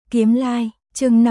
Kiếm Lai, chương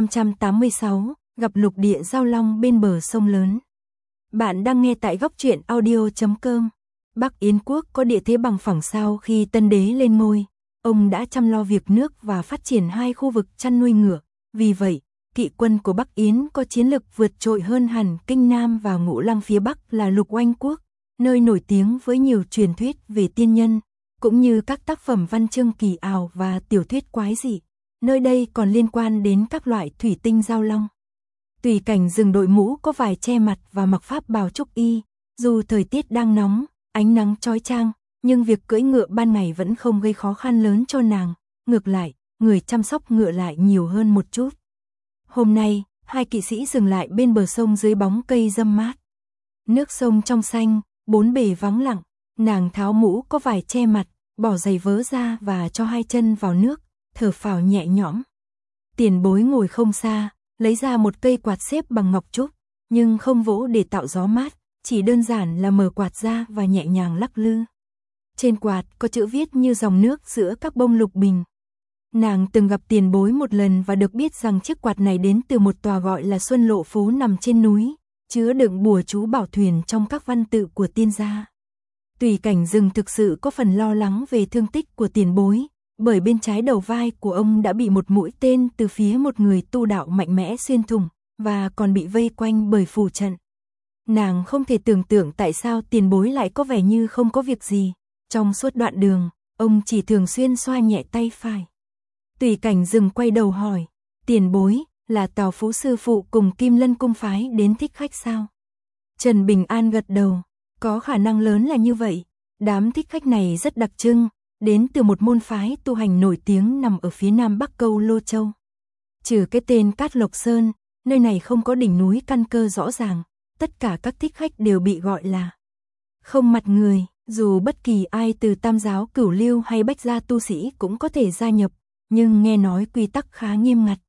586, gặp lục địa giao long bên bờ sông lớn. Bạn đang nghe tại góc truyện audio.com. Bắc Yến quốc có địa thế bằng phẳng sau khi Tân Đế lên ngôi, ông đã chăm lo việc nước và phát triển hai khu vực chăn nuôi ngựa. Vì vậy, kỵ quân của Bắc Yến có chiến lực vượt trội hơn hẳn Kinh Nam và Ngũ Lăng phía Bắc là Lục Oanh quốc, nơi nổi tiếng với nhiều truyền thuyết về tiên nhân, cũng như các tác phẩm văn chương kỳ ảo và tiểu thuyết quái dị. Nơi đây còn liên quan đến các loại thủy tinh giao long. Tùy Cảnh Dừng đội mũ có vải che mặt và mặc pháp bào trúc y. Dù thời tiết đang nóng, ánh nắng chói chang, nhưng việc cưỡi ngựa ban ngày vẫn không gây khó khăn lớn cho nàng. Ngược lại, người chăm sóc ngựa lại nhiều hơn một chút. Hôm nay, hai kỵ sĩ dừng lại bên bờ sông dưới bóng cây râm mát. Nước sông trong xanh, bốn bề vắng lặng. Nàng tháo mũ có vải che mặt, bỏ giày vớ ra và cho hai chân vào nước, thở phào nhẹ nhõm. Tiền Bối ngồi không xa, lấy ra một cây quạt xếp bằng ngọc trúc, nhưng không vỗ để tạo gió mát, chỉ đơn giản là mở quạt ra và nhẹ nhàng lắc lư. Trên quạt có chữ viết như dòng nước giữa các bông lục bình. Nàng từng gặp Tiền Bối một lần và được biết rằng chiếc quạt này đến từ một tòa gọi là Xuân Lộ Phố nằm trên núi, chứa đựng bùa chú bảo thuyền trong các văn tự của tiên gia. Tùy Cảnh Dừng thực sự có phần lo lắng về thương tích của Tiền Bối, bởi bên trái đầu vai của ông đã bị một mũi tên từ phía một người tu đạo mạnh mẽ xuyên thủng, và còn bị vây quanh bởi phù trận. Nàng không thể tưởng tượng tại sao Tiền Bối lại có vẻ như không có việc gì. Trong suốt đoạn đường, ông chỉ thường xuyên xoa nhẹ tay phải. Tùy Cảnh Dừng quay đầu hỏi, Tiền Bối, là Tào Phú sư phụ cùng Kim Lân cung phái đến thích khách sao? Trần Bình An gật đầu, có khả năng lớn là như vậy. Đám thích khách này rất đặc trưng, đến từ một môn phái tu hành nổi tiếng nằm ở phía nam bắc câu Lô Châu. Trừ cái tên Cát Lộc Sơn, nơi này không có đỉnh núi căn cơ rõ ràng, tất cả các thích khách đều bị gọi là không mặt người, dù bất kỳ ai từ Tam giáo Cửu Lưu hay Bách gia tu sĩ cũng có thể gia nhập, nhưng nghe nói quy tắc khá nghiêm ngặt.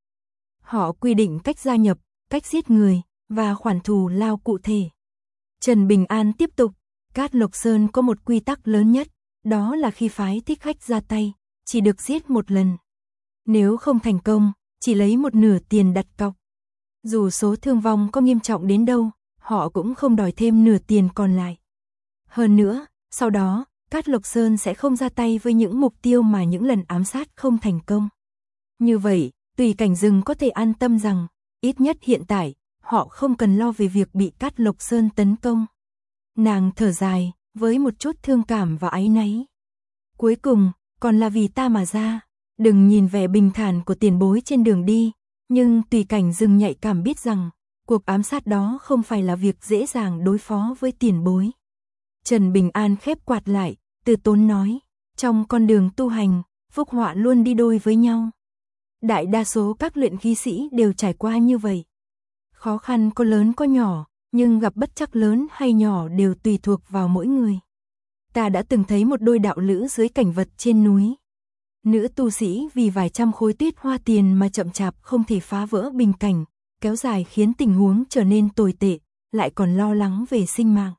Họ quy định cách gia nhập, cách giết người, và khoản thù lao cụ thể. Trần Bình An tiếp tục, Cát Lộc Sơn có một quy tắc lớn nhất, đó là khi phái thích khách ra tay, chỉ được giết một lần. Nếu không thành công, chỉ lấy một nửa tiền đặt cọc. Dù số thương vong có nghiêm trọng đến đâu, họ cũng không đòi thêm nửa tiền còn lại. Hơn nữa, sau đó, Cát Lộc Sơn sẽ không ra tay với những mục tiêu mà những lần ám sát không thành công. Như vậy, Tùy Cảnh Dừng có thể an tâm rằng, ít nhất hiện tại, họ không cần lo về việc bị Cát Lộc Sơn tấn công. Nàng thở dài, với một chút thương cảm và áy náy. Cuối cùng, còn là vì ta mà ra. Đừng nhìn vẻ bình thản của Tiền Bối trên đường đi, nhưng Tùy Cảnh Dừng nhạy cảm biết rằng, cuộc ám sát đó không phải là việc dễ dàng đối phó với Tiền Bối. Trần Bình An khép quạt lại, từ tốn nói, trong con đường tu hành, phúc họa luôn đi đôi với nhau. Đại đa số các luyện khí sĩ đều trải qua như vậy. Khó khăn có lớn có nhỏ, nhưng gặp bất trắc lớn hay nhỏ đều tùy thuộc vào mỗi người. Ta đã từng thấy một đôi đạo lữ dưới cảnh vật trên núi. Nữ tu sĩ vì vài trăm khối tuyết hoa tiền mà chậm chạp không thể phá vỡ bình cảnh, kéo dài khiến tình huống trở nên tồi tệ, lại còn lo lắng về sinh mạng.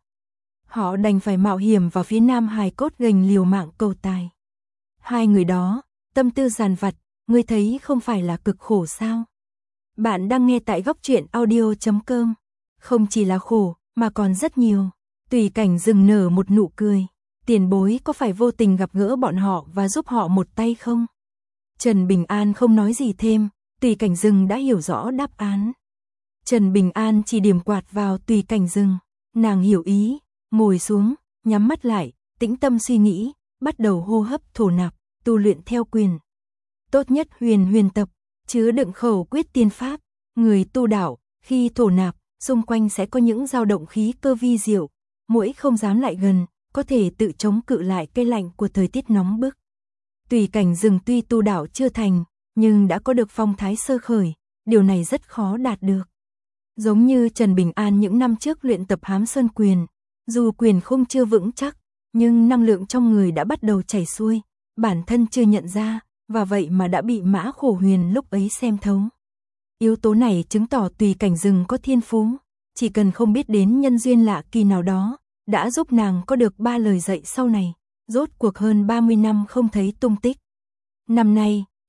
Họ đành phải mạo hiểm vào phía nam hài cốt gành liều mạng cầu tài. Hai người đó, tâm tư dằn vặt, ngươi thấy không phải là cực khổ sao? Bạn đang nghe tại góc truyện audio.com. Không chỉ là khổ, mà còn rất nhiều. Tùy Cảnh Dừng nở một nụ cười. Tiền Bối có phải vô tình gặp gỡ bọn họ và giúp họ một tay không? Trần Bình An không nói gì thêm, Tùy Cảnh Dừng đã hiểu rõ đáp án. Trần Bình An chỉ điểm quạt vào Tùy Cảnh Dừng. Nàng hiểu ý, ngồi xuống, nhắm mắt lại, tĩnh tâm suy nghĩ, bắt đầu hô hấp thổ nạp, tu luyện theo quyền. Tốt nhất huyền tập, chứa đựng khẩu quyết tiên pháp. Người tu đạo, khi thổ nạp, xung quanh sẽ có những dao động khí cơ vi diệu, muỗi không dám lại gần, có thể tự chống cự lại cái lạnh của thời tiết nóng bức. Tùy Cảnh Dừng tuy tu đạo chưa thành, nhưng đã có được phong thái sơ khởi, điều này rất khó đạt được. Giống như Trần Bình An những năm trước luyện tập Hám Sơn quyền, dù quyền khung chưa vững chắc, nhưng năng lượng trong người đã bắt đầu chảy xuôi, bản thân chưa nhận ra, và vậy mà đã bị Mã Khổ Huyền lúc ấy xem thấu. Yếu tố này chứng tỏ Tùy Cảnh Dừng có thiên phú, chỉ cần không biết đến nhân duyên lạ kỳ nào đó, đã giúp nàng có được 3 lời dạy sau này, rốt cuộc hơn 30 năm không thấy tung tích. Năm nay,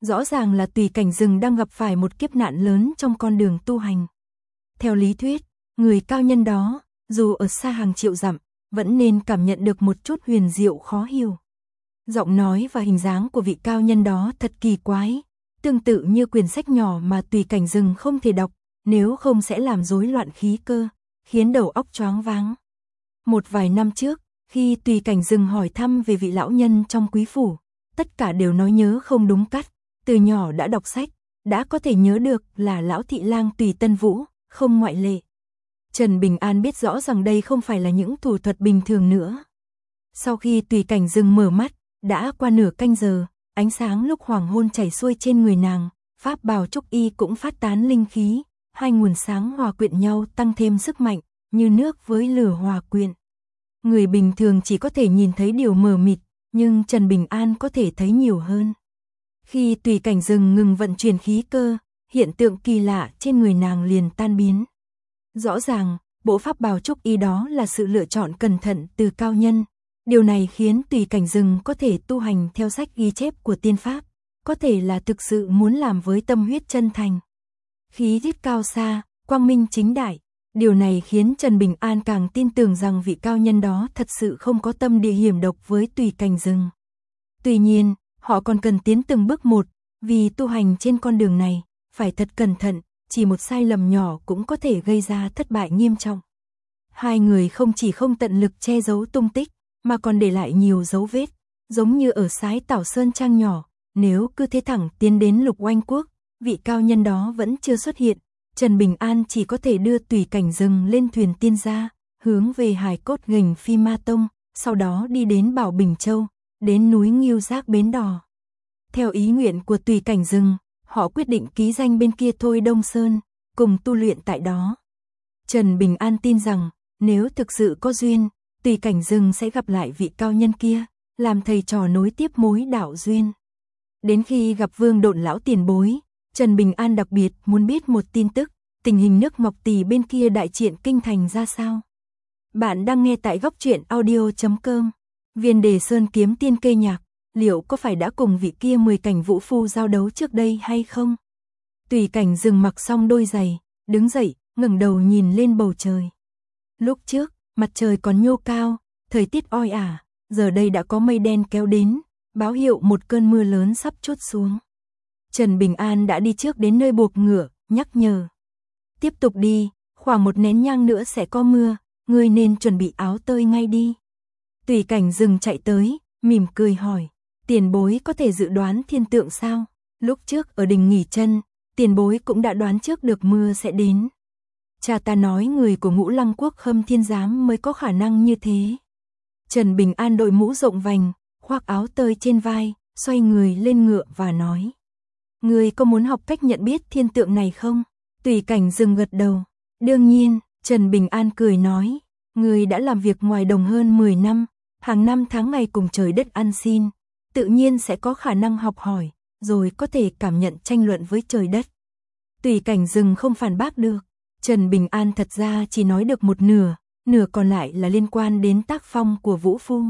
Rõ ràng là Tùy Cảnh Rừng đang gặp phải một kiếp nạn lớn trong con đường tu hành. Theo lý thuyết, người cao nhân đó, dù ở xa hàng triệu dặm, vẫn nên cảm nhận được một chút huyền diệu khó hiểu. Giọng nói và hình dáng của vị cao nhân đó thật kỳ quái, tương tự như quyển sách nhỏ mà Tùy Cảnh Rừng không thể đọc, nếu không sẽ làm rối loạn khí cơ, khiến đầu óc choáng váng. Một vài năm trước, khi Tùy Cảnh Rừng hỏi thăm về vị lão nhân trong quý phủ, tất cả đều nói nhớ không đúng cắt, từ nhỏ đã đọc sách, đã có thể nhớ được là lão thị lang Tùy Tân Vũ, không ngoại lệ. Trần Bình An biết rõ rằng đây không phải là những thủ thuật bình thường nữa. Sau khi Tùy Cảnh Rừng mở mắt, đã qua nửa canh giờ, ánh sáng lúc hoàng hôn chảy xuôi trên người nàng, pháp bào trúc y cũng phát tán linh khí, hai nguồn sáng hòa quyện nhau tăng thêm sức mạnh, như nước với lửa hòa quyện. Người bình thường chỉ có thể nhìn thấy điều mờ mịt, nhưng Trần Bình An có thể thấy nhiều hơn. Khi Tùy Cảnh Rừng ngừng vận chuyển khí cơ, hiện tượng kỳ lạ trên người nàng liền tan biến. Rõ ràng, bộ pháp bào trúc y đó là sự lựa chọn cẩn thận từ cao nhân. Điều này khiến Tùy Cảnh Rừng có thể tu hành theo sách ghi chép của tiên pháp, có thể là thực sự muốn làm với tâm huyết chân thành. Khí tiết cao xa, quang minh chính đại, điều này khiến Trần Bình An càng tin tưởng rằng vị cao nhân đó thật sự không có tâm địa hiểm độc với Tùy Cảnh Rừng. Tuy nhiên, họ còn cần tiến từng bước một, vì tu hành trên con đường này, phải thật cẩn thận, chỉ một sai lầm nhỏ cũng có thể gây ra thất bại nghiêm trọng. Hai người không chỉ không tận lực che giấu tung tích, mà còn để lại nhiều dấu vết, giống như ở Sái Tảo Sơn Trang nhỏ, nếu cứ thế thẳng tiến đến Lục Oanh Quốc, vị cao nhân đó vẫn chưa xuất hiện, Trần Bình An chỉ có thể đưa Tùy Cảnh Rừng lên thuyền tiên gia, hướng về Hải Cốt Gành Phi Ma Tông, sau đó đi đến Bảo Bình Châu, đến núi Ngưu Giác Bến Đò. Theo ý nguyện của Tùy Cảnh Rừng, họ quyết định ký danh bên kia Thôi Đông Sơn, cùng tu luyện tại đó. Trần Bình An tin rằng, nếu thực sự có duyên, Tùy Cảnh Rừng sẽ gặp lại vị cao nhân kia, làm thầy trò nối tiếp mối đạo duyên. Đến khi gặp Vương Độn lão tiền bối, Trần Bình An đặc biệt muốn biết một tin tức, tình hình nước Ngọc Tỳ bên kia đại triện kinh thành ra sao. Bạn đang nghe tại góc truyện audio.com. Viên Đề Sơn kiếm tiên cây nhạc, liệu có phải đã cùng vị kia 10 cảnh vũ phu giao đấu trước đây hay không? Tùy Cảnh Rừng mặc xong đôi giày, đứng dậy, ngẩng đầu nhìn lên bầu trời. Lúc trước, mặt trời còn nhô cao, thời tiết oi ả, giờ đây đã có mây đen kéo đến, báo hiệu một cơn mưa lớn sắp trút xuống. Trần Bình An đã đi trước đến nơi buộc ngựa, nhắc nhở. Tiếp tục đi, khoảng một nén nhang nữa sẽ có mưa, ngươi nên chuẩn bị áo tơi ngay đi. Tùy Cảnh Rừng chạy tới, mỉm cười hỏi, tiền bối có thể dự đoán thiên tượng sao? Lúc trước ở đình nghỉ chân, tiền bối cũng đã đoán trước được mưa sẽ đến. Cha ta nói người của Ngũ Lăng Quốc Khâm Thiên Giám mới có khả năng như thế. Trần Bình An đội mũ rộng vành, khoác áo tơi trên vai, xoay người lên ngựa và nói. Người có muốn học cách nhận biết thiên tượng này không? Tùy Cảnh Rừng gật đầu. Đương nhiên, Trần Bình An cười nói. Người đã làm việc ngoài đồng hơn 10 năm, hàng năm tháng ngày cùng trời đất ăn xin, tự nhiên sẽ có khả năng học hỏi, rồi có thể cảm nhận tranh luận với trời đất. Tùy Cảnh Rừng không phản bác được. Trần Bình An thật ra chỉ nói được một nửa, nửa còn lại là liên quan đến tác phong của Vũ Phu.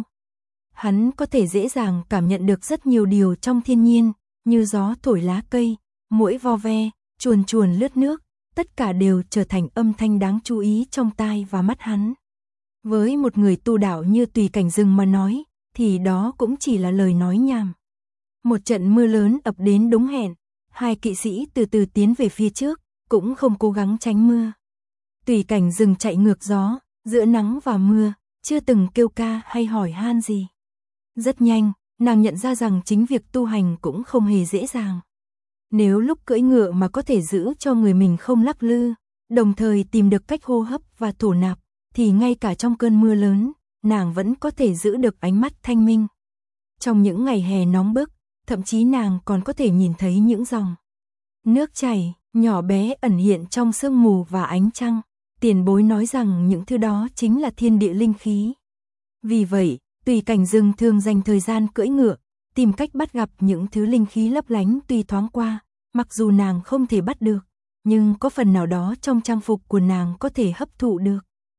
Hắn có thể dễ dàng cảm nhận được rất nhiều điều trong thiên nhiên, như gió thổi lá cây, muỗi vo ve, chuồn chuồn lướt nước, tất cả đều trở thành âm thanh đáng chú ý trong tai và mắt hắn. Với một người tu đạo như Tùy Cảnh Rừng mà nói, thì đó cũng chỉ là lời nói nhảm. Một trận mưa lớn ập đến đúng hẹn, hai kỵ sĩ từ từ tiến về phía trước, cũng không cố gắng tránh mưa. Tùy Cảnh Rừng chạy ngược gió, giữa nắng và mưa, chưa từng kêu ca hay hỏi han gì. Rất nhanh, nàng nhận ra rằng chính việc tu hành cũng không hề dễ dàng. Nếu lúc cưỡi ngựa mà có thể giữ cho người mình không lắc lư, đồng thời tìm được cách hô hấp và thổ nạp, thì ngay cả trong cơn mưa lớn, nàng vẫn có thể giữ được ánh mắt thanh minh. Trong những ngày hè nóng bức, thậm chí nàng còn có thể nhìn thấy những dòng nước chảy nhỏ bé ẩn hiện trong sương mù và ánh trăng. Tiền bối nói rằng những thứ đó chính là thiên địa linh khí. Vì vậy, Tùy Cảnh Rừng thường dành thời gian cưỡi ngựa, tìm cách bắt gặp những thứ linh khí lấp lánh tuy thoáng qua, mặc dù nàng không thể bắt được, nhưng có phần nào đó trong trang phục của nàng có thể hấp thụ được.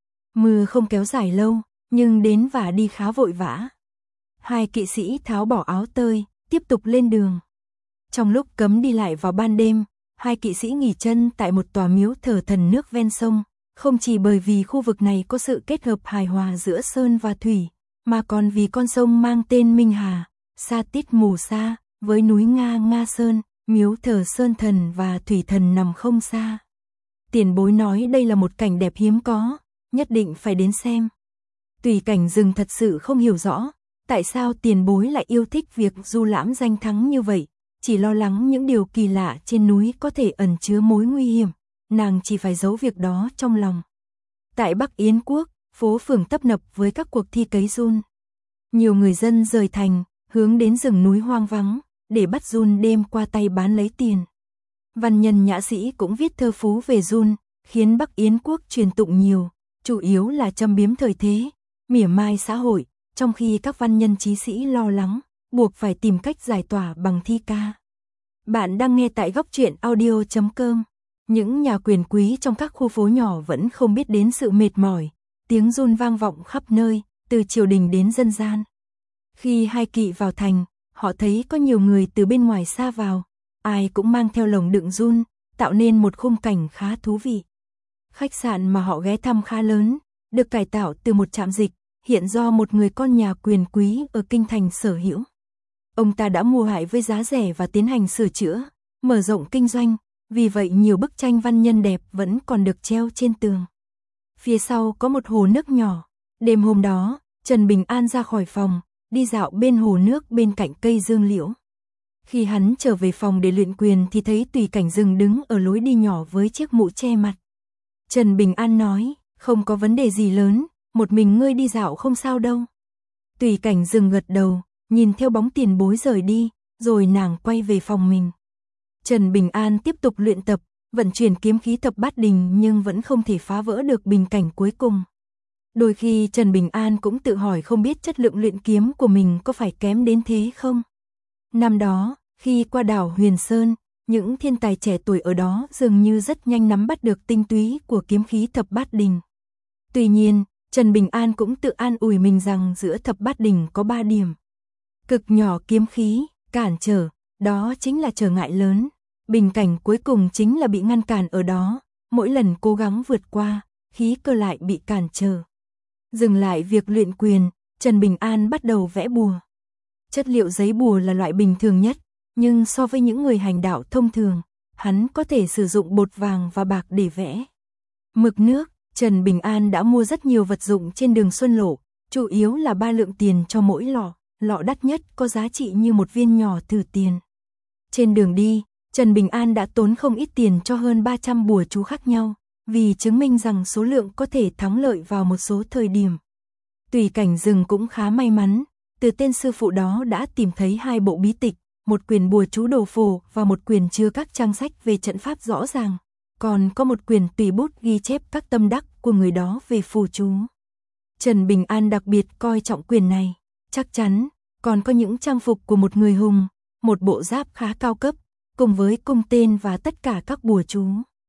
Mưa không kéo dài lâu, nhưng đến và đi khá vội vã. Hai kỵ sĩ tháo bỏ áo tơi, tiếp tục lên đường. Trong lúc cấm đi lại vào ban đêm, hai kỵ sĩ nghỉ chân tại một tòa miếu thờ thần nước ven sông, không chỉ bởi vì khu vực này có sự kết hợp hài hòa giữa sơn và thủy, mà còn vì con sông mang tên Minh Hà, Sa Tít Mù Sa, với núi Nga Sơn, miếu thờ sơn thần và thủy thần nằm không xa. Tiền bối nói đây là một cảnh đẹp hiếm có, nhất định phải đến xem. Tùy Cảnh Dừng thật sự không hiểu rõ, tại sao tiền bối lại yêu thích việc du lãm danh thắng như vậy, chỉ lo lắng những điều kỳ lạ trên núi có thể ẩn chứa mối nguy hiểm, nàng chỉ phải giấu việc đó trong lòng. Tại Bắc Yến Quốc, phố phường tấp nập với các cuộc thi cấy giun. Nhiều người dân rời thành, hướng đến rừng núi hoang vắng, để bắt giun đêm qua tay bán lấy tiền. Văn nhân nhã sĩ cũng viết thơ phú về giun, khiến Bắc Yến Quốc truyền tụng nhiều, chủ yếu là châm biếm thời thế, mỉa mai xã hội, trong khi các văn nhân trí sĩ lo lắng, buộc phải tìm cách giải tỏa bằng thi ca. Bạn đang nghe tại góc truyện audio.com. Những nhà quyền quý trong các khu phố nhỏ vẫn không biết đến sự mệt mỏi, tiếng giun vang vọng khắp nơi, từ triều đình đến dân gian. Khi hai kỵ vào thành, họ thấy có nhiều người từ bên ngoài xa vào, ai cũng mang theo lồng đựng giun, tạo nên một khung cảnh khá thú vị. Khách sạn mà họ ghé thăm khá lớn, được cải tạo từ một trạm dịch, hiện do một người con nhà quyền quý ở kinh thành sở hữu. Ông ta đã mua lại với giá rẻ và tiến hành sửa chữa, mở rộng kinh doanh, vì vậy nhiều bức tranh văn nhân đẹp vẫn còn được treo trên tường. Phía sau có một hồ nước nhỏ. Đêm hôm đó, Trần Bình An ra khỏi phòng, đi dạo bên hồ nước bên cạnh cây dương liễu. Khi hắn trở về phòng để luyện quyền thì thấy Tùy Cảnh Dừng đứng ở lối đi nhỏ với chiếc mũ che mặt. Trần Bình An nói, không có vấn đề gì lớn, một mình ngươi đi dạo không sao đâu. Tùy Cảnh Dừng gật đầu, nhìn theo bóng tiền bối rời đi, rồi nàng quay về phòng mình. Trần Bình An tiếp tục luyện tập, vận chuyển kiếm khí thập bát đình nhưng vẫn không thể phá vỡ được bình cảnh cuối cùng. Đôi khi Trần Bình An cũng tự hỏi không biết chất lượng luyện kiếm của mình có phải kém đến thế không. Năm đó, khi qua đảo Huyền Sơn, những thiên tài trẻ tuổi ở đó dường như rất nhanh nắm bắt được tinh túy của kiếm khí thập bát đình. Tuy nhiên, Trần Bình An cũng tự an ủi mình rằng giữa thập bát đình có 3 điểm. Cực nhỏ kiếm khí, cản trở, đó chính là trở ngại lớn. Bình cảnh cuối cùng chính là bị ngăn cản ở đó, mỗi lần cố gắng vượt qua, khí cơ lại bị cản trở. Dừng lại việc luyện quyền, Trần Bình An bắt đầu vẽ bùa. Chất liệu giấy bùa là loại bình thường nhất, nhưng so với những người hành đạo thông thường, hắn có thể sử dụng bột vàng và bạc để vẽ. Mực nước, Trần Bình An đã mua rất nhiều vật dụng trên đường Xuân Lộ, chủ yếu là 3 lượng tiền cho mỗi lọ, lọ đắt nhất có giá trị như một viên nhỏ thử tiền. Trên đường đi, Trần Bình An đã tốn không ít tiền cho hơn 300 bùa chú khác nhau, vì chứng minh rằng số lượng có thể thắng lợi vào một số thời điểm. Tùy Cảnh Dừng cũng khá may mắn, từ tên sư phụ đó đã tìm thấy 2 bộ bí tịch, một quyển bùa chú đồ phổ và một quyển chứa các trang sách về trận pháp rõ ràng, còn có một quyển tùy bút ghi chép các tâm đắc của người đó về phù chú. Trần Bình An đặc biệt coi trọng quyển này, chắc chắn còn có những trang phục của một người hùng, một bộ giáp khá cao cấp, cùng với cung tên và tất cả các bùa chú.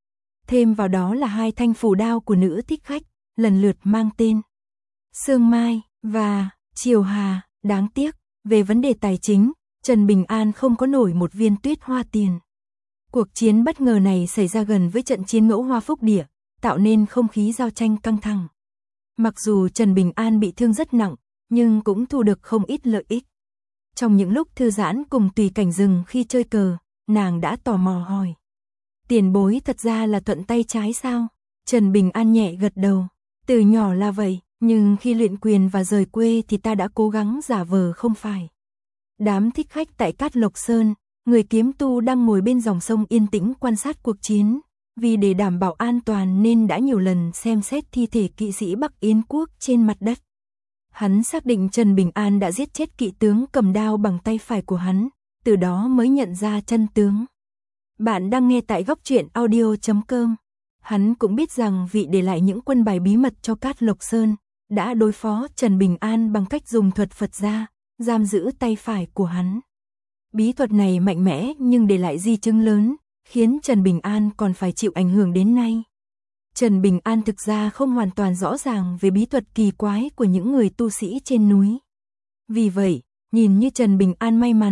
Thêm vào đó là 2 thanh phù đao của nữ thích khách, lần lượt mang tên Sương Mai và Triều Hà. Đáng tiếc, về vấn đề tài chính, Trần Bình An không có nổi một viên tuyết hoa tiền. Cuộc chiến bất ngờ này xảy ra gần với trận chiến Ngẫu Hoa Phúc Địa, tạo nên không khí giao tranh căng thẳng. Mặc dù Trần Bình An bị thương rất nặng, nhưng cũng thu được không ít lợi ích. Trong những lúc thư giãn cùng Tùy Cảnh Dừng khi chơi cờ, nàng đã tò mò hỏi. Tiền bối thật ra là thuận tay trái sao? Trần Bình An nhẹ gật đầu. Từ nhỏ là vậy, nhưng khi luyện quyền và rời quê thì ta đã cố gắng giả vờ không phải. Đám thích khách tại Cát Lộc Sơn, người kiếm tu đang ngồi bên dòng sông yên tĩnh quan sát cuộc chiến. Vì để đảm bảo an toàn nên đã nhiều lần xem xét thi thể kỵ sĩ Bắc Yến Quốc trên mặt đất. Hắn xác định Trần Bình An đã giết chết kỵ tướng cầm đao bằng tay phải của hắn, từ đó mới nhận ra chân tướng. Bạn đang nghe tại góc truyện audio.com. Hắn cũng biết rằng vị để lại những quân bài bí mật cho Cát Lộc Sơn, đã đối phó Trần Bình An bằng cách dùng thuật Phật gia, giam giữ tay phải của hắn. Bí thuật này mạnh mẽ nhưng để lại di chứng lớn, khiến Trần Bình An còn phải chịu ảnh hưởng đến nay. Trần Bình An thực ra không hoàn toàn rõ ràng về bí thuật kỳ quái của những người tu sĩ trên núi. Vì vậy, nhìn như Trần Bình An may mắn,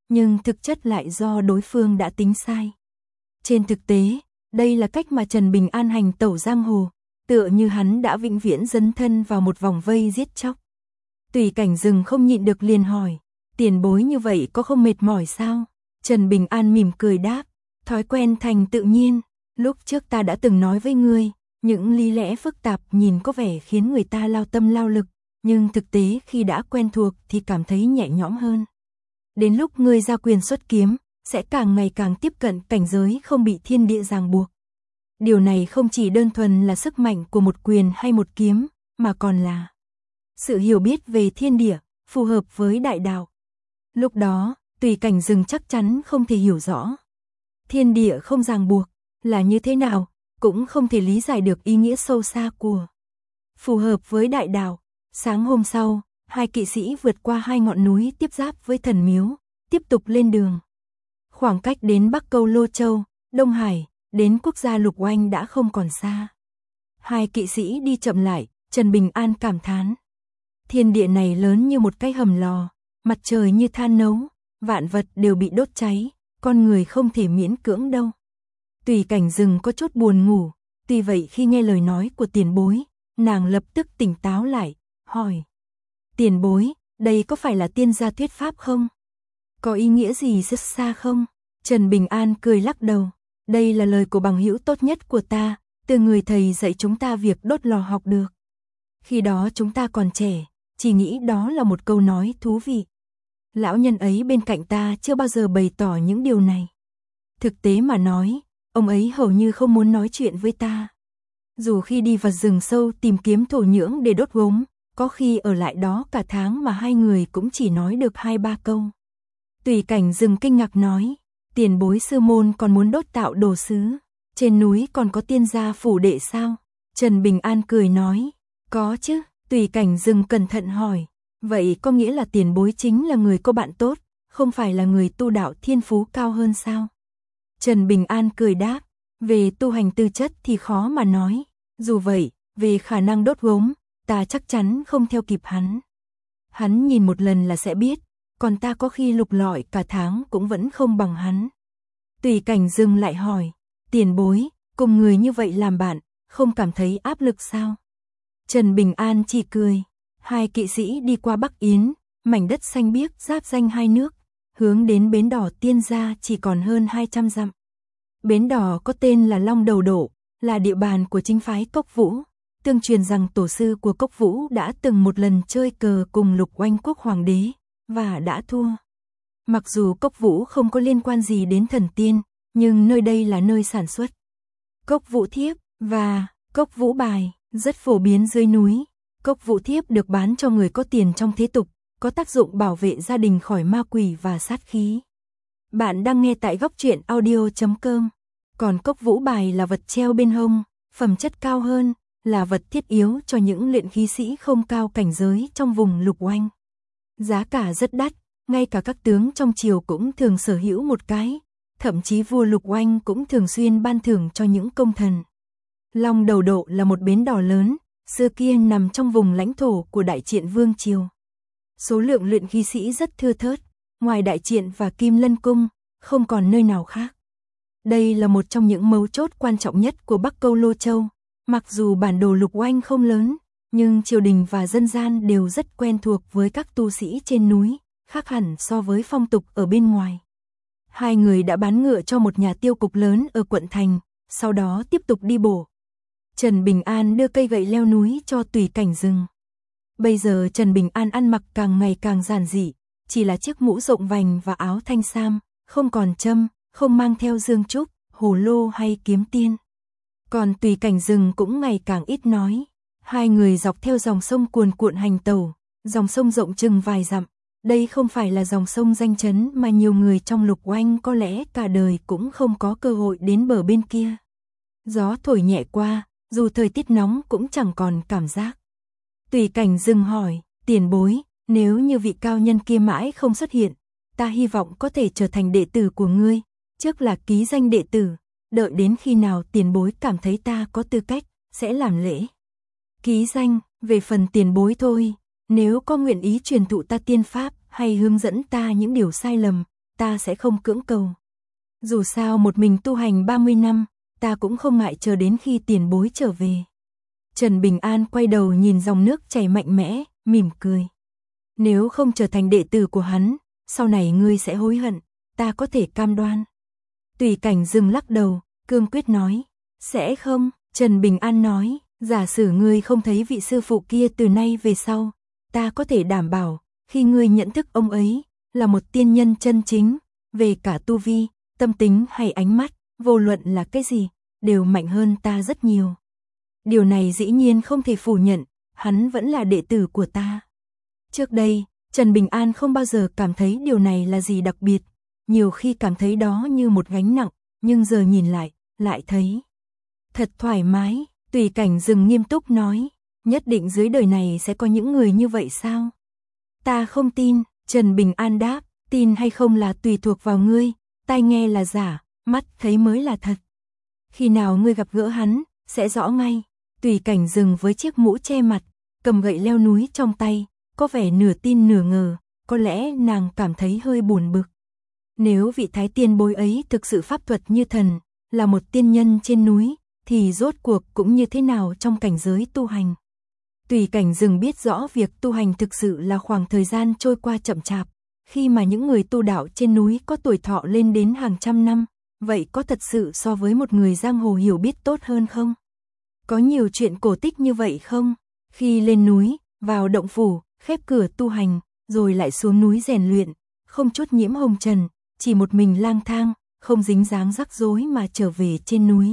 nhưng thực chất lại do đối phương đã tính sai. Trên thực tế, đây là cách mà Trần Bình An hành tẩu giang hồ, tựa như hắn đã vĩnh viễn dấn thân vào một vòng vây giết chóc. Tùy Cảnh Dừng không nhịn được liền hỏi, tiền bối như vậy có không mệt mỏi sao? Trần Bình An mỉm cười đáp, thói quen thành tự nhiên, lúc trước ta đã từng nói với ngươi, những lý lẽ phức tạp nhìn có vẻ khiến người ta lao tâm lao lực, nhưng thực tế khi đã quen thuộc thì cảm thấy nhẹ nhõm hơn. Đến lúc ngươi ra quyền xuất kiếm, sẽ càng ngày càng tiếp cận cảnh giới không bị thiên địa ràng buộc. Điều này không chỉ đơn thuần là sức mạnh của một quyền hay một kiếm, mà còn là sự hiểu biết về thiên địa, phù hợp với đại đạo. Lúc đó, Tùy Cảnh Dừng chắc chắn không thể hiểu rõ. Thiên địa không ràng buộc, là như thế nào, cũng không thể lý giải được ý nghĩa sâu xa của phù hợp với đại đạo. Sáng hôm sau, hai kỵ sĩ vượt qua hai ngọn núi tiếp giáp với thần miếu, tiếp tục lên đường. Khoảng cách đến Bắc Câu Lô Châu, Đông Hải, đến quốc gia Lục Oanh đã không còn xa. Hai kỵ sĩ đi chậm lại, Trần Bình An cảm thán. Thiên địa này lớn như một cái hầm lò, mặt trời như than nấu, vạn vật đều bị đốt cháy, con người không thể miễn cưỡng đâu. Tùy Cảnh Dừng có chút buồn ngủ, tuy vậy khi nghe lời nói của tiền bối, nàng lập tức tỉnh táo lại, hỏi. Tiền bối, đây có phải là tiên gia thuyết pháp không? Có ý nghĩa gì rất xa không? Trần Bình An cười lắc đầu. Đây là lời của bằng hữu tốt nhất của ta, từ người thầy dạy chúng ta việc đốt lò học được. Khi đó chúng ta còn trẻ, chỉ nghĩ đó là một câu nói thú vị. Lão nhân ấy bên cạnh ta chưa bao giờ bày tỏ những điều này. Thực tế mà nói, ông ấy hầu như không muốn nói chuyện với ta. Dù khi đi vào rừng sâu tìm kiếm thổ nhưỡng để đốt gốm, có khi ở lại đó cả tháng mà hai người cũng chỉ nói được 2-3 câu. Tùy Cảnh Dừng kinh ngạc nói, tiền bối sư môn còn muốn đốt tạo đồ sứ, trên núi còn có tiên gia phủ đệ sao? Trần Bình An cười nói, có chứ. Tùy Cảnh Dừng cẩn thận hỏi, vậy có nghĩa là tiền bối chính là người có bạn tốt, không phải là người tu đạo thiên phú cao hơn sao? Trần Bình An cười đáp, về tu hành tư chất thì khó mà nói, dù vậy, về khả năng đốt gốm, ta chắc chắn không theo kịp hắn. Hắn nhìn một lần là sẽ biết, còn ta có khi lục lọi cả tháng cũng vẫn không bằng hắn. Tùy Cảnh Dừng lại hỏi, tiền bối, cùng người như vậy làm bạn, không cảm thấy áp lực sao? Trần Bình An chỉ cười. Hai kỵ sĩ đi qua Bắc Yến, mảnh đất xanh biếc giáp ranh hai nước, hướng đến bến đỏ tiên gia chỉ còn hơn 200 dặm. Bến đỏ có tên là Long Đầu Độ, là địa bàn của chính phái Cốc Vũ. Tương truyền rằng tổ sư của Cốc Vũ đã từng một lần chơi cờ cùng Lục Oanh quốc hoàng đế, và đã thua. Mặc dù Cốc Vũ không có liên quan gì đến thần tiên, nhưng nơi đây là nơi sản xuất Cốc Vũ thiếp và Cốc Vũ bài, rất phổ biến dưới núi. Cốc Vũ thiếp được bán cho người có tiền trong thế tục, có tác dụng bảo vệ gia đình khỏi ma quỷ và sát khí. Bạn đang nghe tại Góc Truyện Audio.com. Còn Cốc Vũ bài là vật treo bên hông, phẩm chất cao hơn, là vật thiết yếu cho những luyện khí sĩ không cao cảnh giới trong vùng Lục Oanh. Giá cả rất đắt, ngay cả các tướng trong triều cũng thường sở hữu một cái, thậm chí vua Lục Oanh cũng thường xuyên ban thưởng cho những công thần. Long Đầu Độ là một bến đỏ lớn, xưa kia nằm trong vùng lãnh thổ của Đại Triện Vương triều. Số lượng luyện khí sĩ rất thưa thớt, ngoài Đại Triện và Kim Lân Cung, không còn nơi nào khác. Đây là một trong những mấu chốt quan trọng nhất của Bắc Câu Lô Châu. Mặc dù bản đồ Lục Oanh không lớn, nhưng triều đình và dân gian đều rất quen thuộc với các tu sĩ trên núi, khác hẳn so với phong tục ở bên ngoài. Hai người đã bán ngựa cho một nhà tiêu cục lớn ở quận thành, sau đó tiếp tục đi bộ. Trần Bình An đưa cây gậy leo núi cho Tùy Cảnh Dừng. Bây giờ Trần Bình An ăn mặc càng ngày càng giản dị, chỉ là chiếc mũ rộng vành và áo thanh sam, không còn châm, không mang theo dương trúc, hồ lô hay kiếm tiên. Còn Tùy Cảnh Dừng cũng ngày càng ít nói. Hai người dọc theo dòng sông cuồn cuộn hành tẩu, dòng sông rộng chừng vài dặm. Đây không phải là dòng sông danh chấn mà nhiều người trong Lục Oanh có lẽ cả đời cũng không có cơ hội đến bờ bên kia. Gió thổi nhẹ qua, dù thời tiết nóng cũng chẳng còn cảm giác. Tùy Cảnh Dừng hỏi, tiền bối, nếu như vị cao nhân kia mãi không xuất hiện, ta hy vọng có thể trở thành đệ tử của ngươi, trước là ký danh đệ tử, đợi đến khi nào tiền bối cảm thấy ta có tư cách, sẽ làm lễ. Ký danh, về phần tiền bối thôi, nếu có nguyện ý truyền thụ ta tiên pháp hay hướng dẫn ta những điều sai lầm, ta sẽ không cưỡng cầu. Dù sao một mình tu hành 30 năm, ta cũng không ngại chờ đến khi tiền bối trở về. Trần Bình An quay đầu nhìn dòng nước chảy mạnh mẽ, mỉm cười. Nếu không trở thành đệ tử của hắn, sau này ngươi sẽ hối hận, ta có thể cam đoan. Tùy Cảnh Dừng lắc đầu, cương quyết nói, sẽ không. Trần Bình An nói, giả sử ngươi không thấy vị sư phụ kia từ nay về sau, ta có thể đảm bảo, khi ngươi nhận thức ông ấy, là một tiên nhân chân chính, về cả tu vi, tâm tính hay ánh mắt, vô luận là cái gì, đều mạnh hơn ta rất nhiều. Điều này dĩ nhiên không thể phủ nhận, hắn vẫn là đệ tử của ta. Trước đây, Trần Bình An không bao giờ cảm thấy điều này là gì đặc biệt, nhiều khi cảm thấy đó như một gánh nặng, nhưng giờ nhìn lại thấy thật thoải mái. Tùy Cảnh Dừng nghiêm túc nói, nhất định dưới đời này sẽ có những người như vậy sao? Ta không tin. Trần Bình An đáp, tin hay không là tùy thuộc vào ngươi, tai nghe là giả, mắt thấy mới là thật. Khi nào ngươi gặp gỡ hắn, sẽ rõ ngay. Tùy Cảnh Dừng với chiếc mũ che mặt, cầm gậy leo núi trong tay, có vẻ nửa tin nửa ngờ, có lẽ nàng cảm thấy hơi buồn bực. Nếu vị thái tiên bối ấy thực sự pháp thuật như thần, là một tiên nhân trên núi, thì rốt cuộc cũng như thế nào trong cảnh giới tu hành. Tùy Cảnh Dừng biết rõ việc tu hành thực sự là khoảng thời gian trôi qua chậm chạp, khi mà những người tu đạo trên núi có tuổi thọ lên đến hàng trăm năm, vậy có thật sự so với một người giang hồ hiểu biết tốt hơn không? Có nhiều chuyện cổ tích như vậy không? Khi lên núi, vào động phủ, khép cửa tu hành, rồi lại xuống núi rèn luyện, không chút nhiễm hồng trần, chỉ một mình lang thang, không dính dáng rắc rối mà trở về trên núi.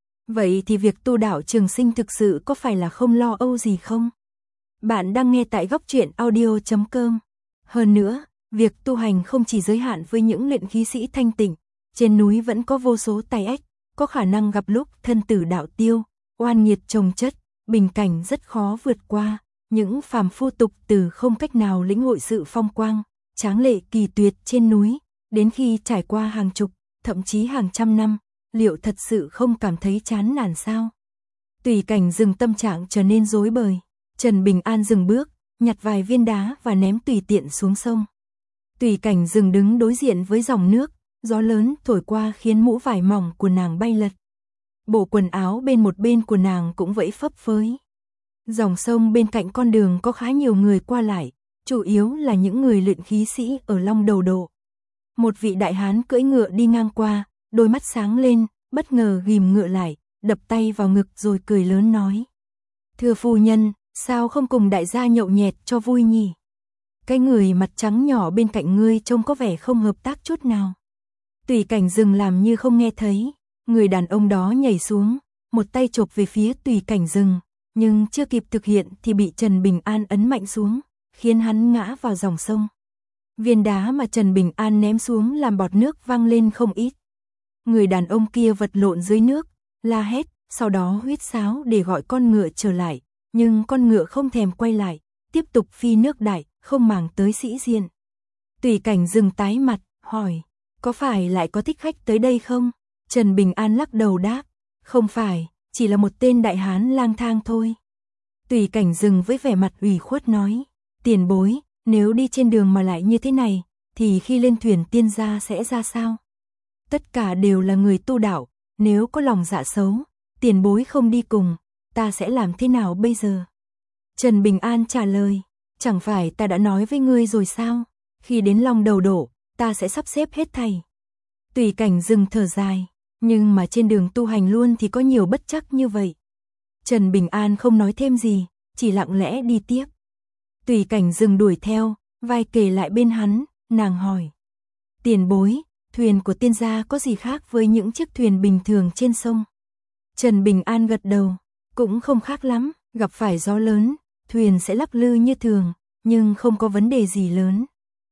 Vậy thì việc tu đạo trường sinh thực sự có phải là không lo âu gì không? Bạn đang nghe tại góc truyện audio.com. Hơn nữa, việc tu hành không chỉ giới hạn với những luyện khí sĩ thanh tịnh, trên núi vẫn có vô số tai ách, có khả năng gặp lúc thân tử đạo tiêu, oan nghiệt chồng chất, bình cảnh rất khó vượt qua, những phàm phu tục tử không cách nào lĩnh hội sự phong quang, tráng lệ kỳ tuyệt trên núi, đến khi trải qua hàng chục, thậm chí hàng trăm năm, liệu thật sự không cảm thấy chán nản sao? Tùy Cảnh Dừng tâm trạng trở nên rối bời. Trần Bình An dừng bước, nhặt vài viên đá và ném tùy tiện xuống sông. Tùy Cảnh Dừng đứng đối diện với dòng nước, gió lớn thổi qua khiến mũ vải mỏng của nàng bay lật. Bộ quần áo bên một bên của nàng cũng vẫy phấp phới. Dòng sông bên cạnh con đường có khá nhiều người qua lại, chủ yếu là những người luyện khí sĩ ở Long Đầu Độ. Một vị đại hán cưỡi ngựa đi ngang qua, đôi mắt sáng lên, bất ngờ ghìm ngựa lại, đập tay vào ngực rồi cười lớn nói. Thưa phu nhân, sao không cùng đại gia nhậu nhẹt cho vui nhỉ? Cái người mặt trắng nhỏ bên cạnh ngươi trông có vẻ không hợp tác chút nào. Tùy Cảnh Dừng làm như không nghe thấy, người đàn ông đó nhảy xuống, một tay chộp về phía Tùy Cảnh Dừng, nhưng chưa kịp thực hiện thì bị Trần Bình An ấn mạnh xuống, khiến hắn ngã vào dòng sông. Viên đá mà Trần Bình An ném xuống làm bọt nước văng lên không ít. Người đàn ông kia vật lộn dưới nước, la hét, sau đó huýt sáo để gọi con ngựa trở lại, nhưng con ngựa không thèm quay lại, tiếp tục phi nước đại, không màng tới sĩ diện. Tùy Cảnh Dừng tái mặt, hỏi, có phải lại có thích khách tới đây không? Trần Bình An lắc đầu đáp, không phải, chỉ là một tên đại hán lang thang thôi. Tùy Cảnh Dừng với vẻ mặt ủy khuất nói, tiền bối, nếu đi trên đường mà lại như thế này, thì khi lên thuyền tiên gia sẽ ra sao? Tất cả đều là người tu đạo, nếu có lòng dạ xấu, tiền bối không đi cùng, ta sẽ làm thế nào bây giờ? Trần Bình An trả lời, chẳng phải ta đã nói với ngươi rồi sao? Khi đến Long Đầu Độ, ta sẽ sắp xếp hết thảy. Tùy Cảnh Dừng thở dài, nhưng mà trên đường tu hành luôn thì có nhiều bất trắc như vậy. Trần Bình An không nói thêm gì, chỉ lặng lẽ đi tiếp. Tùy Cảnh Dừng đuổi theo, vai kề lại bên hắn, nàng hỏi. Tiền bối, thuyền của tiên gia có gì khác với những chiếc thuyền bình thường trên sông? Trần Bình An gật đầu, cũng không khác lắm, gặp phải gió lớn, thuyền sẽ lắc lư như thường, nhưng không có vấn đề gì lớn.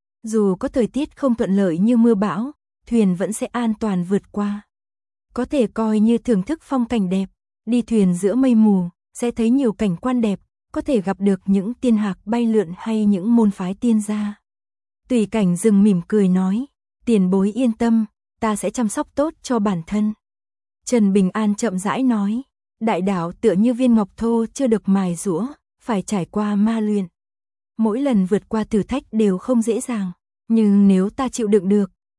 Dù có thời tiết không thuận lợi như mưa bão, thuyền vẫn sẽ an toàn vượt qua. Có thể coi như thưởng thức phong cảnh đẹp, đi thuyền giữa mây mù, sẽ thấy nhiều cảnh quan đẹp, có thể gặp được những tiên hạc bay lượn hay những môn phái tiên gia. Tùy Cảnh Dừng mỉm cười nói, tiền bối yên tâm, ta sẽ chăm sóc tốt cho bản thân. Trần Bình An chậm rãi nói, đại đạo tựa như viên ngọc thô chưa được mài giũa, phải trải qua ma luyện. Mỗi lần vượt qua thử thách đều không dễ dàng, nhưng nếu ta chịu đựng được,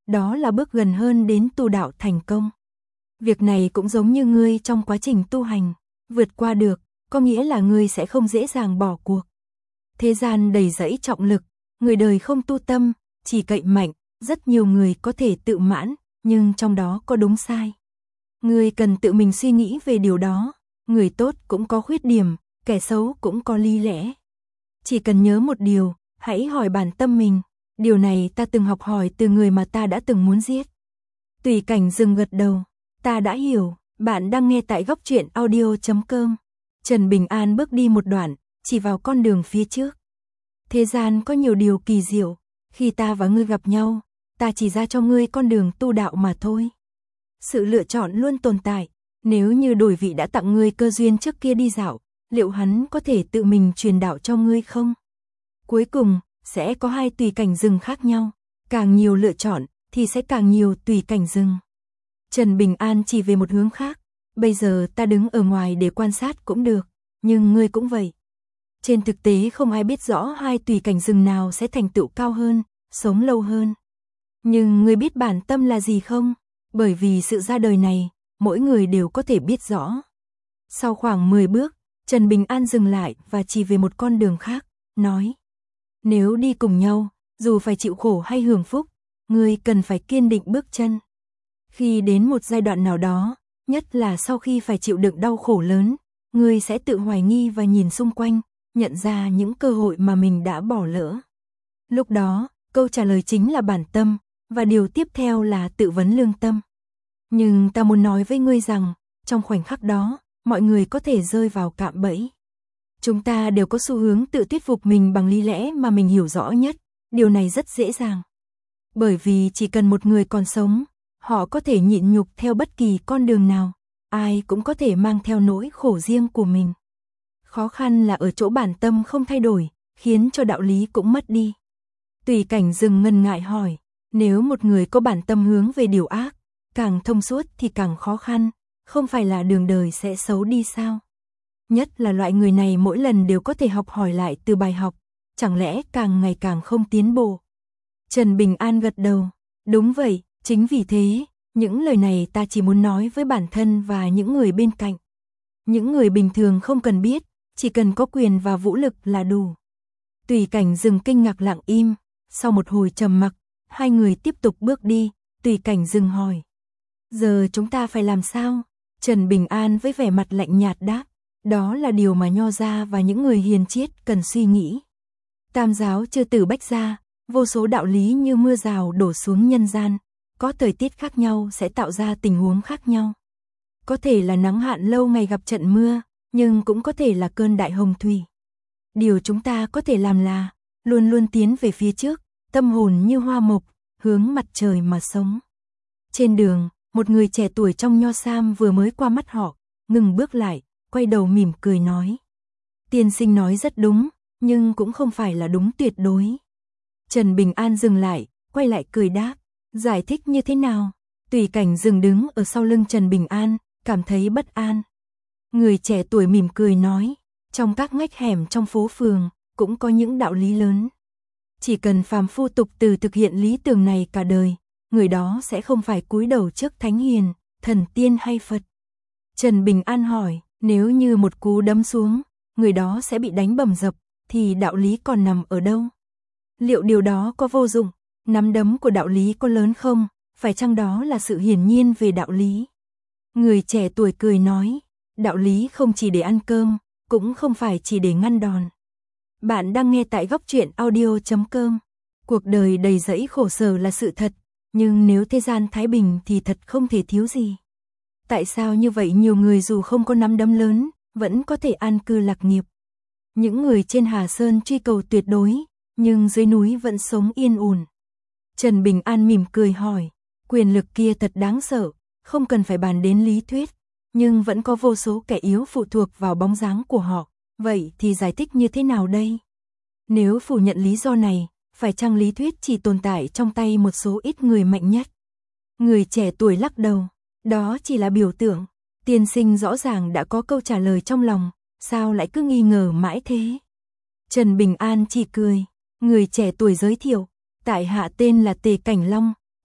đó là bước gần hơn đến tu đạo thành công. Việc này cũng giống như ngươi trong quá trình tu hành, vượt qua được, có nghĩa là ngươi sẽ không dễ dàng bỏ cuộc. Thế gian đầy rẫy trọng lực, người đời không tu tâm, chỉ cậy mạnh, rất nhiều người có thể tự mãn, nhưng trong đó có đúng sai. Ngươi cần tự mình suy nghĩ về điều đó, người tốt cũng có khuyết điểm, kẻ xấu cũng có lý lẽ. Chỉ cần nhớ một điều, hãy hỏi bản tâm mình, điều này ta từng học hỏi từ người mà ta đã từng muốn giết. Tùy Cảnh dừng gật đầu, ta đã hiểu, bạn đang nghe tại góc truyện audio.com. Trần Bình An bước đi một đoạn, chỉ vào con đường phía trước. Thế gian có nhiều điều kỳ diệu, khi ta và ngươi gặp nhau, ta chỉ ra cho ngươi con đường tu đạo mà thôi. Sự lựa chọn luôn tồn tại, nếu như đổi vị đã tặng ngươi cơ duyên trước kia đi dạo, liệu hắn có thể tự mình truyền đạo cho ngươi không? Cuối cùng, sẽ có hai tùy cảnh rừng khác nhau, càng nhiều lựa chọn thì sẽ càng nhiều tùy cảnh rừng. Trần Bình An chỉ về một hướng khác, bây giờ ta đứng ở ngoài để quan sát cũng được, nhưng ngươi cũng vậy. Trên thực tế không ai biết rõ hai tùy cảnh rừng nào sẽ thành tựu cao hơn, sống lâu hơn. Nhưng ngươi biết bản tâm là gì không? Bởi vì sự ra đời này, mỗi người đều có thể biết rõ. Sau khoảng 10 bước, Trần Bình An dừng lại và chỉ về một con đường khác, nói. Nếu đi cùng nhau, dù phải chịu khổ hay hưởng phúc, ngươi cần phải kiên định bước chân. Khi đến một giai đoạn nào đó, nhất là sau khi phải chịu đựng đau khổ lớn, ngươi sẽ tự hoài nghi và nhìn xung quanh, nhận ra những cơ hội mà mình đã bỏ lỡ. Lúc đó, câu trả lời chính là bản tâm, và điều tiếp theo là tự vấn lương tâm. Nhưng ta muốn nói với ngươi rằng, trong khoảnh khắc đó, mọi người có thể rơi vào cạm bẫy. Chúng ta đều có xu hướng tự thuyết phục mình bằng lý lẽ mà mình hiểu rõ nhất, điều này rất dễ dàng. Bởi vì chỉ cần một người còn sống, họ có thể nhịn nhục theo bất kỳ con đường nào, ai cũng có thể mang theo nỗi khổ riêng của mình. Khó khăn là ở chỗ bản tâm không thay đổi, khiến cho đạo lý cũng mất đi. Tùy Cảnh dừng ngần ngại hỏi, nếu một người có bản tâm hướng về điều ác, càng thông suốt thì càng khó khăn, không phải là đường đời sẽ xấu đi sao? Nhất là loại người này mỗi lần đều có thể học hỏi lại từ bài học, chẳng lẽ càng ngày càng không tiến bộ? Trần Bình An gật đầu, đúng vậy, chính vì thế, những lời này ta chỉ muốn nói với bản thân và những người bên cạnh. Những người bình thường không cần biết, chỉ cần có quyền và vũ lực là đủ. Tùy Cảnh dừng kinh ngạc lặng im, sau một hồi trầm mặc, hai người tiếp tục bước đi, Tùy Cảnh dừng hỏi. Giờ chúng ta phải làm sao? Trần Bình An với vẻ mặt lạnh nhạt đáp, đó là điều mà Nho gia và những người hiền triết cần suy nghĩ. Tam giáo chư tử bách gia, vô số đạo lý như mưa rào đổ xuống nhân gian, có thời tiết khác nhau sẽ tạo ra tình huống khác nhau. Có thể là nắng hạn lâu ngày gặp trận mưa, nhưng cũng có thể là cơn đại hồng thủy. Điều chúng ta có thể làm là luôn luôn tiến về phía trước, tâm hồn như hoa mộc, hướng mặt trời mà sống. Trên đường, một người trẻ tuổi trong nho sam vừa mới qua mắt họ, ngừng bước lại, quay đầu mỉm cười nói. Tiên sinh nói rất đúng, nhưng cũng không phải là đúng tuyệt đối. Trần Bình An dừng lại, quay lại cười đáp, giải thích như thế nào? Tùy Cảnh dừng đứng ở sau lưng Trần Bình An, cảm thấy bất an. Người trẻ tuổi mỉm cười nói, trong các ngách hẻm trong phố phường, cũng có những đạo lý lớn. Chỉ cần phàm phu tục từ thực hiện lý tưởng này cả đời, người đó sẽ không phải cúi đầu trước thánh hiền, thần tiên hay Phật. Trần Bình An hỏi, nếu như một cú đấm xuống, người đó sẽ bị đánh bầm dập, thì đạo lý còn nằm ở đâu? Liệu điều đó có vô dụng? Nắm đấm của đạo lý có lớn không? Phải chăng đó là sự hiển nhiên về đạo lý? Người trẻ tuổi cười nói, đạo lý không chỉ để ăn cơm, cũng không phải chỉ để ngăn đòn. Bạn đang nghe tại góc truyện audio.com. Cuộc đời đầy rẫy khổ sở là sự thật, nhưng nếu thế gian thái bình thì thật không thể thiếu gì. Tại sao như vậy nhiều người dù không có nắm đấm lớn, vẫn có thể an cư lạc nghiệp? Những người trên Hà Sơn truy cầu tuyệt đối, nhưng dưới núi vẫn sống yên ổn. Trần Bình An mỉm cười hỏi, quyền lực kia thật đáng sợ, không cần phải bàn đến lý thuyết, nhưng vẫn có vô số kẻ yếu phụ thuộc vào bóng dáng của họ, vậy thì giải thích như thế nào đây? Nếu phủ nhận lý do này, phải chăng lý thuyết chỉ tồn tại trong tay một số ít người mạnh nhất? Người trẻ tuổi lắc đầu, đó chỉ là biểu tượng, tiên sinh rõ ràng đã có câu trả lời trong lòng, sao lại cứ nghi ngờ mãi thế? Trần Bình An chỉ cười, người trẻ tuổi giới thiệu, tại hạ tên là Tề Cảnh Long,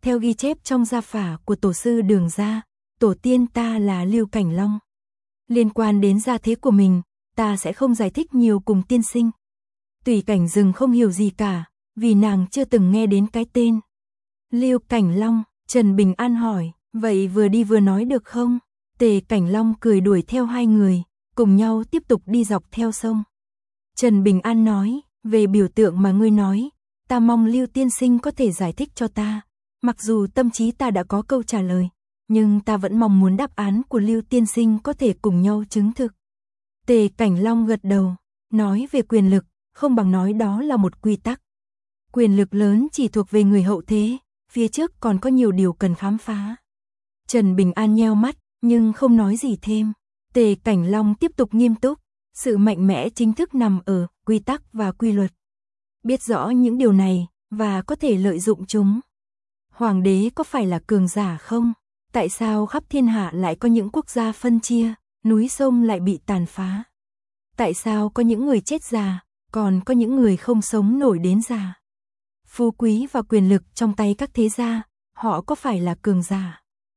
Theo ghi chép trong gia phả của tổ sư Đường gia, tổ tiên ta là Lưu Cảnh Long. Liên quan đến gia thế của mình, ta sẽ không giải thích nhiều cùng tiên sinh. Tùy Cảnh Dừng không hiểu gì cả, vì nàng chưa từng nghe đến cái tên. Lưu Cảnh Long, Trần Bình An hỏi, vậy vừa đi vừa nói được không? Tề Cảnh Long cười đuổi theo hai người, cùng nhau tiếp tục đi dọc theo sông. Trần Bình An nói, về biểu tượng mà ngươi nói, ta mong Lưu tiên sinh có thể giải thích cho ta. Mặc dù tâm trí ta đã có câu trả lời, nhưng ta vẫn mong muốn đáp án của Lưu tiên sinh có thể cùng nhau chứng thực. Tề Cảnh Long gật đầu, nói về quyền lực, không bằng nói đó là một quy tắc. Quyền lực lớn chỉ thuộc về người hậu thế, phía trước còn có nhiều điều cần khám phá. Trần Bình An nheo mắt, nhưng không nói gì thêm. Tề Cảnh Long tiếp tục nghiêm túc, sự mạnh mẽ chính thức nằm ở quy tắc và quy luật. Biết rõ những điều này, và có thể lợi dụng chúng. Hoàng đế có phải là cường giả không? Tại sao khắp thiên hạ lại có những quốc gia phân chia, núi sông lại bị tàn phá? Tại sao có những người chết già, còn có những người không sống nổi đến già? Phú quý và quyền lực trong tay các thế gia, họ có phải là cường giả?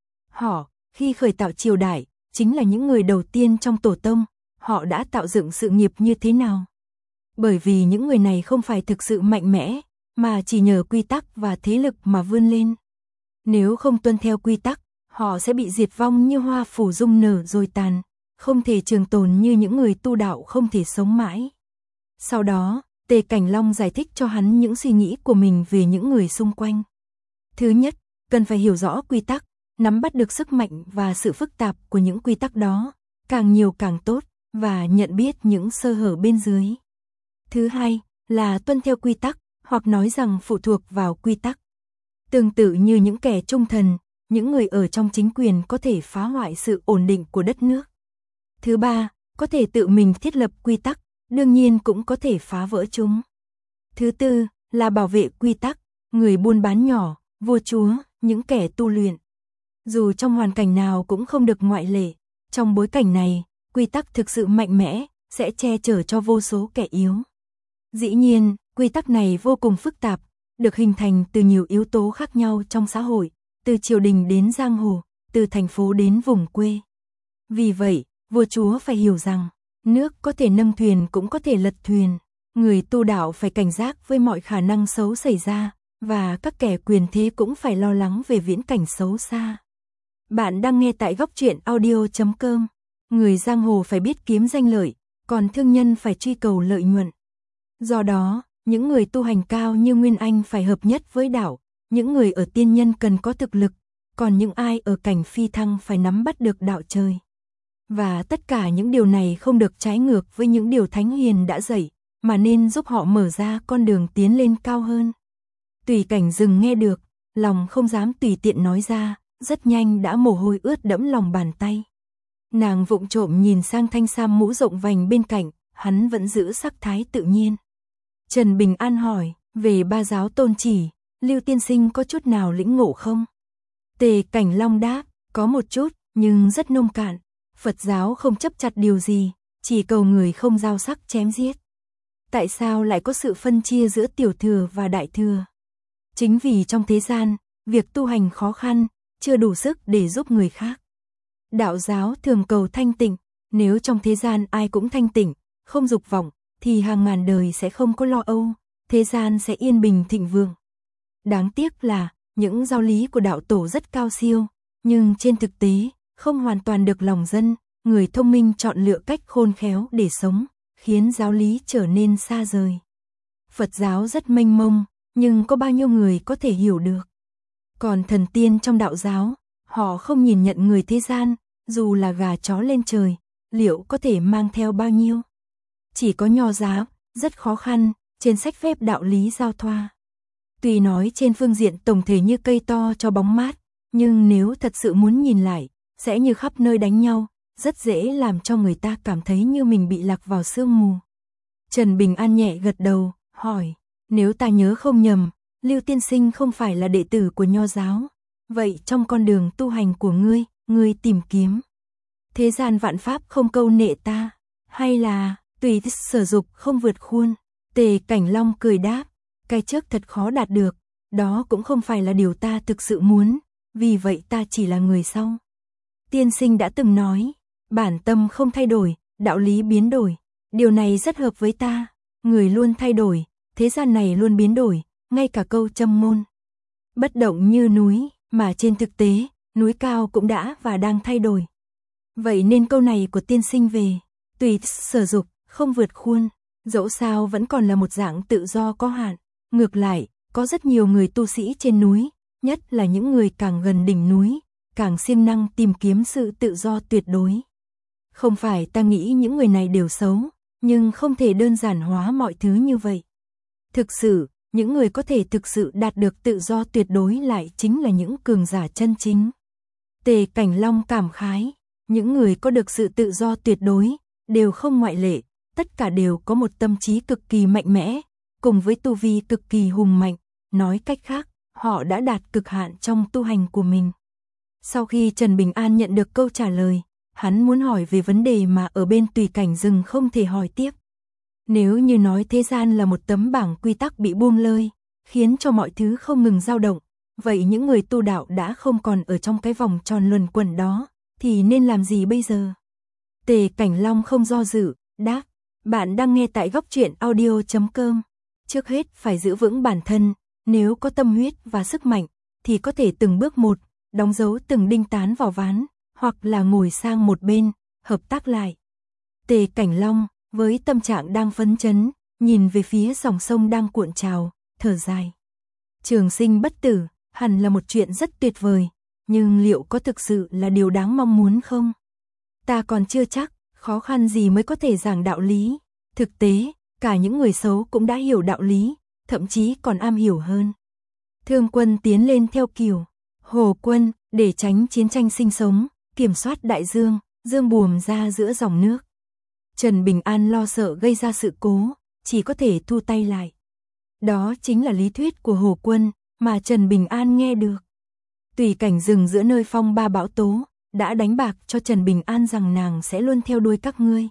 Họ, khi khởi tạo triều đại, chính là những người đầu tiên trong tổ tông, họ đã tạo dựng sự nghiệp như thế nào? Bởi vì những người này không phải thực sự mạnh mẽ, mà chỉ nhờ quy tắc và thế lực mà vươn lên. Nếu không tuân theo quy tắc, họ sẽ bị diệt vong như hoa phủ dung nở rồi tàn, không thể trường tồn như những người tu đạo không thể sống mãi. Sau đó, Tề Cảnh Long giải thích cho hắn những suy nghĩ của mình về những người xung quanh. Thứ nhất, cần phải hiểu rõ quy tắc, nắm bắt được sức mạnh và sự phức tạp của những quy tắc đó, càng nhiều càng tốt, và nhận biết những sơ hở bên dưới. Thứ hai, là tuân theo quy tắc, hoặc nói rằng phụ thuộc vào quy tắc. Tương tự như những kẻ trung thần, những người ở trong chính quyền có thể phá hoại sự ổn định của đất nước. Thứ ba, có thể tự mình thiết lập quy tắc, đương nhiên cũng có thể phá vỡ chúng. Thứ tư, là bảo vệ quy tắc, người buôn bán nhỏ, vua chúa, những kẻ tu luyện. Dù trong hoàn cảnh nào cũng không được ngoại lệ, trong bối cảnh này, quy tắc thực sự mạnh mẽ, sẽ che chở cho vô số kẻ yếu. Dĩ nhiên, quy tắc này vô cùng phức tạp, được hình thành từ nhiều yếu tố khác nhau trong xã hội, từ triều đình đến giang hồ, từ thành phố đến vùng quê. Vì vậy, vua chúa phải hiểu rằng, nước có thể nâng thuyền cũng có thể lật thuyền. Người tu đạo phải cảnh giác với mọi khả năng xấu xảy ra, và các kẻ quyền thế cũng phải lo lắng về viễn cảnh xấu xa. Bạn đang nghe tại góc truyện audio.com. Người giang hồ phải biết kiếm danh lợi, còn thương nhân phải truy cầu lợi nhuận. Do đó, những người tu hành cao như Nguyên Anh phải hợp nhất với đạo, những người ở tiên nhân cần có thực lực, còn những ai ở cảnh phi thăng phải nắm bắt được đạo trời. Và tất cả những điều này không được trái ngược với những điều Thánh Hiền đã dạy, mà nên giúp họ mở ra con đường tiến lên cao hơn. Tùy Cảnh Dừng nghe được, lòng không dám tùy tiện nói ra, rất nhanh đã mồ hôi ướt đẫm lòng bàn tay. Nàng vụng trộm nhìn sang thanh sam mũ rộng vành bên cạnh, hắn vẫn giữ sắc thái tự nhiên. Trần Bình An hỏi, về ba giáo tôn chỉ, Lưu tiên sinh có chút nào lĩnh ngộ không? Tề Cảnh Long đáp, có một chút, nhưng rất nông cạn. Phật giáo không chấp chặt điều gì, chỉ cầu người không giao sắc chém giết. Tại sao lại có sự phân chia giữa tiểu thừa và đại thừa? Chính vì trong thế gian, việc tu hành khó khăn, chưa đủ sức để giúp người khác. Đạo giáo thường cầu thanh tịnh, nếu trong thế gian ai cũng thanh tịnh, không dục vọng, thì hàng ngàn đời sẽ không có lo âu, thế gian sẽ yên bình thịnh vượng. Đáng tiếc là, những giáo lý của đạo tổ rất cao siêu, nhưng trên thực tế, không hoàn toàn được lòng dân, người thông minh chọn lựa cách khôn khéo để sống, khiến giáo lý trở nên xa rời. Phật giáo rất mênh mông, nhưng có bao nhiêu người có thể hiểu được. Còn thần tiên trong đạo giáo, họ không nhìn nhận người thế gian, dù là gà chó lên trời, liệu có thể mang theo bao nhiêu? Chỉ có nho giáo, rất khó khăn, trên sách phép đạo lý giao thoa. Tuy nói trên phương diện tổng thể như cây to cho bóng mát, nhưng nếu thật sự muốn nhìn lại, sẽ như khắp nơi đánh nhau, rất dễ làm cho người ta cảm thấy như mình bị lạc vào sương mù. Trần Bình An nhẹ gật đầu, hỏi, nếu ta nhớ không nhầm, Lưu tiên sinh không phải là đệ tử của nho giáo, vậy trong con đường tu hành của ngươi tìm kiếm thế gian vạn pháp không câu nệ ta, hay là tùy sở dục không vượt khuôn? Tề Cảnh Long cười đáp, cái trước thật khó đạt được, đó cũng không phải là điều ta thực sự muốn, vì vậy ta chỉ là người sau. Tiên sinh đã từng nói, bản tâm không thay đổi, đạo lý biến đổi. Điều này rất hợp với ta, người luôn thay đổi, thế gian này luôn biến đổi, ngay cả câu châm ngôn. Bất động như núi, mà trên thực tế, núi cao cũng đã và đang thay đổi. Vậy nên câu này của tiên sinh về, tùy sở dục, không vượt khuôn, dẫu sao vẫn còn là một dạng tự do có hạn. Ngược lại, có rất nhiều người tu sĩ trên núi, nhất là những người càng gần đỉnh núi, càng siêng năng tìm kiếm sự tự do tuyệt đối. Không phải ta nghĩ những người này đều xấu, nhưng không thể đơn giản hóa mọi thứ như vậy. Thực sự, những người có thể thực sự đạt được tự do tuyệt đối lại chính là những cường giả chân chính. Tề Cảnh Long cảm khái, những người có được sự tự do tuyệt đối, đều không ngoại lệ, tất cả đều có một tâm trí cực kỳ mạnh mẽ, cùng với tu vi cực kỳ hùng mạnh, nói cách khác, họ đã đạt cực hạn trong tu hành của mình. Sau khi Trần Bình An nhận được câu trả lời, hắn muốn hỏi về vấn đề mà ở bên Tùy Cảnh Rừng không thể hỏi tiếp. Nếu như nói thế gian là một tấm bảng quy tắc bị buông lơi, khiến cho mọi thứ không ngừng dao động, vậy những người tu đạo đã không còn ở trong cái vòng tròn luẩn quẩn đó, thì nên làm gì bây giờ? Tề Cảnh Long không do dự, đáp, bạn đang nghe tại goctruyện.audio.com. Trước hết phải giữ vững bản thân, nếu có tâm huyết và sức mạnh, thì có thể từng bước một, đóng dấu từng đinh tán vào ván, hoặc là ngồi sang một bên, hợp tác lại. Tề Cảnh Long, với tâm trạng đang phấn chấn, nhìn về phía dòng sông đang cuộn trào, thở dài. Trường sinh bất tử, hẳn là một chuyện rất tuyệt vời, nhưng liệu có thực sự là điều đáng mong muốn không? Ta còn chưa chắc, khó khăn gì mới có thể giảng đạo lý. Thực tế, cả những người xấu cũng đã hiểu đạo lý, thậm chí còn am hiểu hơn. Thương Quân tiến lên theo kiểu Hồ Quân, để tránh chiến tranh sinh sống, kiểm soát đại dương, dương buồm ra giữa dòng nước. Trần Bình An lo sợ gây ra sự cố, chỉ có thể thu tay lại. Đó chính là lý thuyết của Hồ Quân, mà Trần Bình An nghe được. Tùy Cảnh Rừng giữa nơi phong ba bão tố, đã đánh bạc cho Trần Bình An rằng nàng sẽ luôn theo đuôi các ngươi.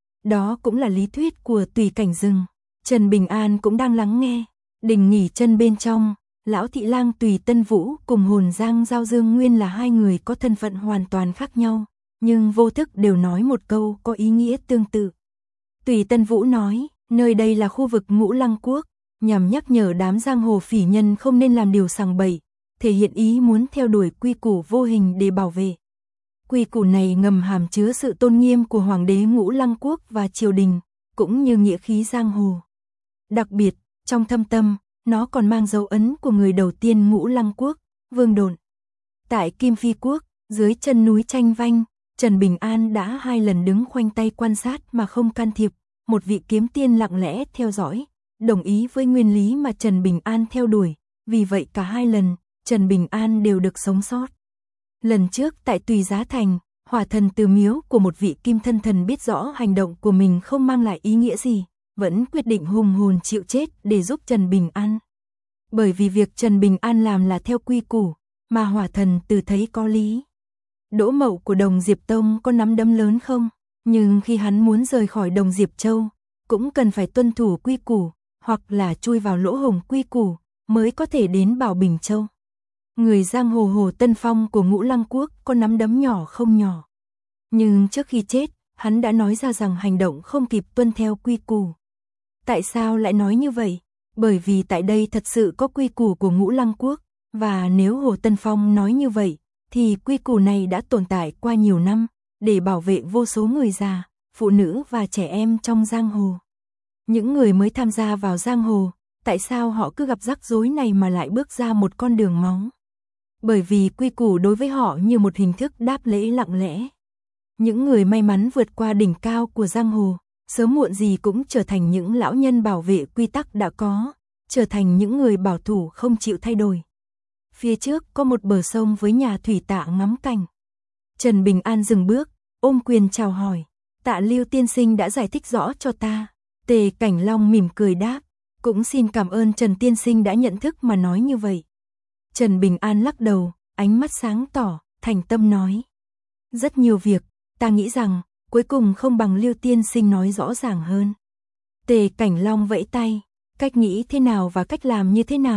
Đó cũng là lý thuyết của Tùy Cảnh Rừng. Trần Bình An cũng đang lắng nghe. Đình nghỉ chân bên trong, Lão Thị Lang Tùy Tân Vũ cùng Hồn Giang Giao Dương Nguyên là hai người có thân phận hoàn toàn khác nhau, nhưng vô thức đều nói một câu có ý nghĩa tương tự. Tùy Tân Vũ nói, nơi đây là khu vực Ngũ Lăng Quốc, nhằm nhắc nhở đám giang hồ phỉ nhân không nên làm điều sằng bậy, thể hiện ý muốn theo đuổi quy củ vô hình để bảo vệ. Quy củ này ngầm hàm chứa sự tôn nghiêm của Hoàng đế Ngũ Lăng Quốc và triều đình, cũng như nghĩa khí giang hồ. Đặc biệt, trong thâm tâm, nó còn mang dấu ấn của người đầu tiên Ngũ Lăng Quốc, Vương Độn. Tại Kim Phi Quốc, dưới chân núi Tranh Vanh, Trần Bình An đã 2 lần đứng khoanh tay quan sát mà không can thiệp, một vị kiếm tiên lặng lẽ theo dõi, đồng ý với nguyên lý mà Trần Bình An theo đuổi, vì vậy cả 2 lần, Trần Bình An đều được sống sót. Lần trước tại Tùy Giá Thành, hỏa thần từ miếu của một vị kim thân thần biết rõ hành động của mình không mang lại ý nghĩa gì, vẫn quyết định hùng hồn chịu chết để giúp Trần Bình An. Bởi vì việc Trần Bình An làm là theo quy củ, mà hỏa thần từ thấy có lý. Đỗ Mậu của Đồng Diệp Tông có nắm đấm lớn không? Nhưng khi hắn muốn rời khỏi Đồng Diệp Châu, cũng cần phải tuân thủ quy củ, hoặc là chui vào lỗ hổng quy củ, mới có thể đến Bảo Bình Châu. Người giang hồ Hồ Tân Phong của Ngũ Lăng Quốc có nắm đấm nhỏ không nhỏ. Nhưng trước khi chết, hắn đã nói ra rằng hành động không kịp tuân theo quy củ. Tại sao lại nói như vậy? Bởi vì tại đây thật sự có quy củ của Ngũ Lăng Quốc, và nếu Hồ Tân Phong nói như vậy, thì quy củ này đã tồn tại qua nhiều năm, để bảo vệ vô số người già, phụ nữ và trẻ em trong giang hồ. Những người mới tham gia vào giang hồ, tại sao họ cứ gặp rắc rối này mà lại bước ra một con đường máu? Bởi vì quy củ đối với họ như một hình thức đáp lễ lặng lẽ. Những người may mắn vượt qua đỉnh cao của giang hồ, sớm muộn gì cũng trở thành những lão nhân bảo vệ quy tắc đã có, trở thành những người bảo thủ không chịu thay đổi. Phía trước có một bờ sông với nhà thủy tạ ngắm cảnh. Trần Bình An dừng bước, ôm quyền chào hỏi. Tạ Lưu tiên sinh đã giải thích rõ cho ta. Tề Cảnh Long mỉm cười đáp, cũng xin cảm ơn Trần tiên sinh đã nhận thức mà nói như vậy. Trần Bình An lắc đầu, ánh mắt sáng tỏ, thành tâm nói. Rất nhiều việc, ta nghĩ rằng, cuối cùng không bằng Lưu tiên sinh nói rõ ràng hơn. Tề Cảnh Long vẫy tay, cách nghĩ thế nào và cách làm như thế nào,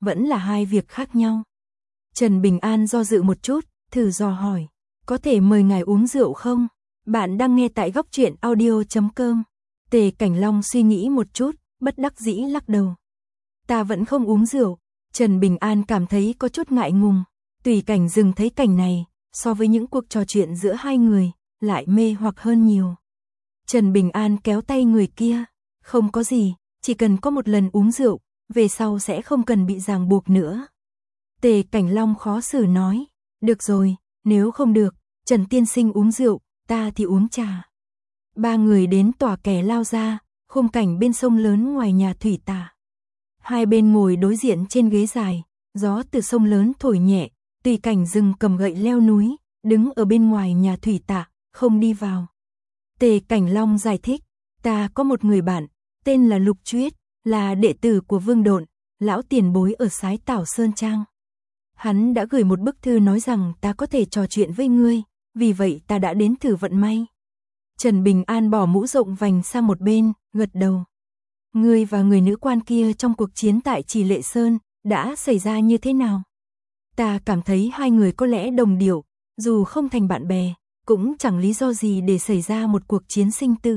vẫn là hai việc khác nhau. Trần Bình An do dự một chút, thử dò hỏi, có thể mời ngài uống rượu không? Bạn đang nghe tại góc truyện audio.com. Tề Cảnh Long suy nghĩ một chút, bất đắc dĩ lắc đầu. Ta vẫn không uống rượu. Trần Bình An cảm thấy có chút ngại ngùng. Tùy Cảnh Dừng thấy cảnh này, so với những cuộc trò chuyện giữa hai người, lại mê hoặc hơn nhiều. Trần Bình An kéo tay người kia, không có gì, chỉ cần có một lần uống rượu, về sau sẽ không cần bị ràng buộc nữa. Tề Cảnh Long khó xử nói, được rồi, nếu không được, Trần tiên sinh uống rượu, ta thì uống trà. Ba người đến tòa kè lao ra, khung cảnh bên sông lớn ngoài nhà thủy tạ. Hai bên ngồi đối diện trên ghế dài, gió từ sông lớn thổi nhẹ, Tùy Cảnh Dừng cầm gậy leo núi, đứng ở bên ngoài nhà thủy tạ, không đi vào. Tề Cảnh Long giải thích, ta có một người bạn, tên là Lục Chuyết, là đệ tử của Vương Độn, lão tiền bối ở Sái Tảo Sơn Trang. Hắn đã gửi một bức thư nói rằng ta có thể trò chuyện với ngươi, vì vậy ta đã đến thử vận may. Trần Bình An bỏ mũ rộng vành sang một bên, gật đầu. Ngươi và người nữ quan kia trong cuộc chiến tại Trì Lệ Sơn, đã xảy ra như thế nào? Ta cảm thấy hai người có lẽ đồng điệu, dù không thành bạn bè, cũng chẳng lý do gì để xảy ra một cuộc chiến sinh tử.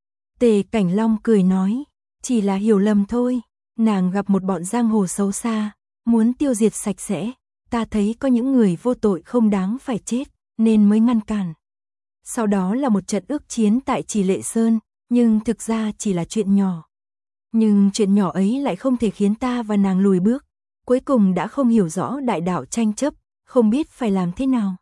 Tề Cảnh Long cười nói, chỉ là hiểu lầm thôi, nàng gặp một bọn giang hồ xấu xa, muốn tiêu diệt sạch sẽ, ta thấy có những người vô tội không đáng phải chết, nên mới ngăn cản. Sau đó là một trận ước chiến tại Trì Lệ Sơn, nhưng thực ra chỉ là chuyện nhỏ. Nhưng chuyện nhỏ ấy lại không thể khiến ta và nàng lùi bước, cuối cùng đã không hiểu rõ đại đạo tranh chấp, không biết phải làm thế nào.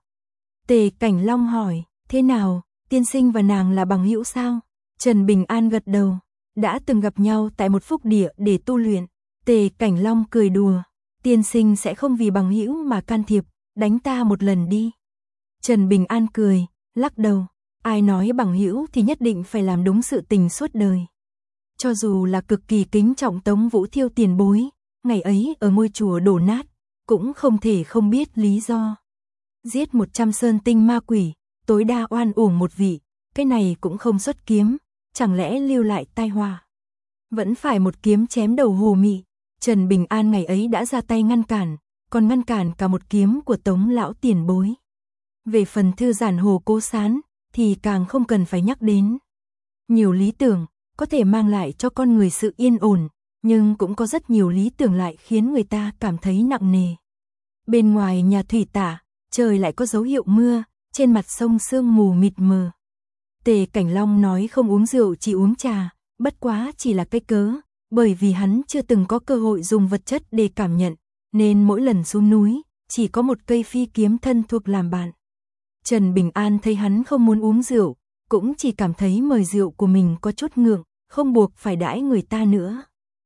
Tề Cảnh Long hỏi, thế nào, tiên sinh và nàng là bằng hữu sao? Trần Bình An gật đầu, đã từng gặp nhau tại một phúc địa để tu luyện. Tề Cảnh Long cười đùa, tiên sinh sẽ không vì bằng hữu mà can thiệp, đánh ta một lần đi. Trần Bình An cười, lắc đầu, ai nói bằng hữu thì nhất định phải làm đúng sự tình suốt đời. Cho dù là cực kỳ kính trọng Tống Vũ Thiêu tiền bối, ngày ấy ở ngôi chùa đổ nát, cũng không thể không biết lý do. Giết 100 sơn tinh ma quỷ, tối đa oan uổng một vị, cái này cũng không xuất kiếm, chẳng lẽ lưu lại tai họa. Vẫn phải một kiếm chém đầu Hồ Mị. Trần Bình An ngày ấy đã ra tay ngăn cản, còn ngăn cản cả một kiếm của Tống lão tiền bối. Về phần thư giản Hồ Cố Sán, thì càng không cần phải nhắc đến. Nhiều lý tưởng, có thể mang lại cho con người sự yên ổn, nhưng cũng có rất nhiều lý tưởng lại khiến người ta cảm thấy nặng nề. Bên ngoài nhà thủy tạ, trời lại có dấu hiệu mưa, trên mặt sông sương mù mịt mờ. Tề Cảnh Long nói không uống rượu chỉ uống trà, bất quá chỉ là cái cớ, bởi vì hắn chưa từng có cơ hội dùng vật chất để cảm nhận, nên mỗi lần xuống núi, chỉ có một cây phi kiếm thân thuộc làm bạn. Trần Bình An thấy hắn không muốn uống rượu, cũng chỉ cảm thấy mời rượu của mình có chút ngượng, không buộc phải đãi người ta nữa.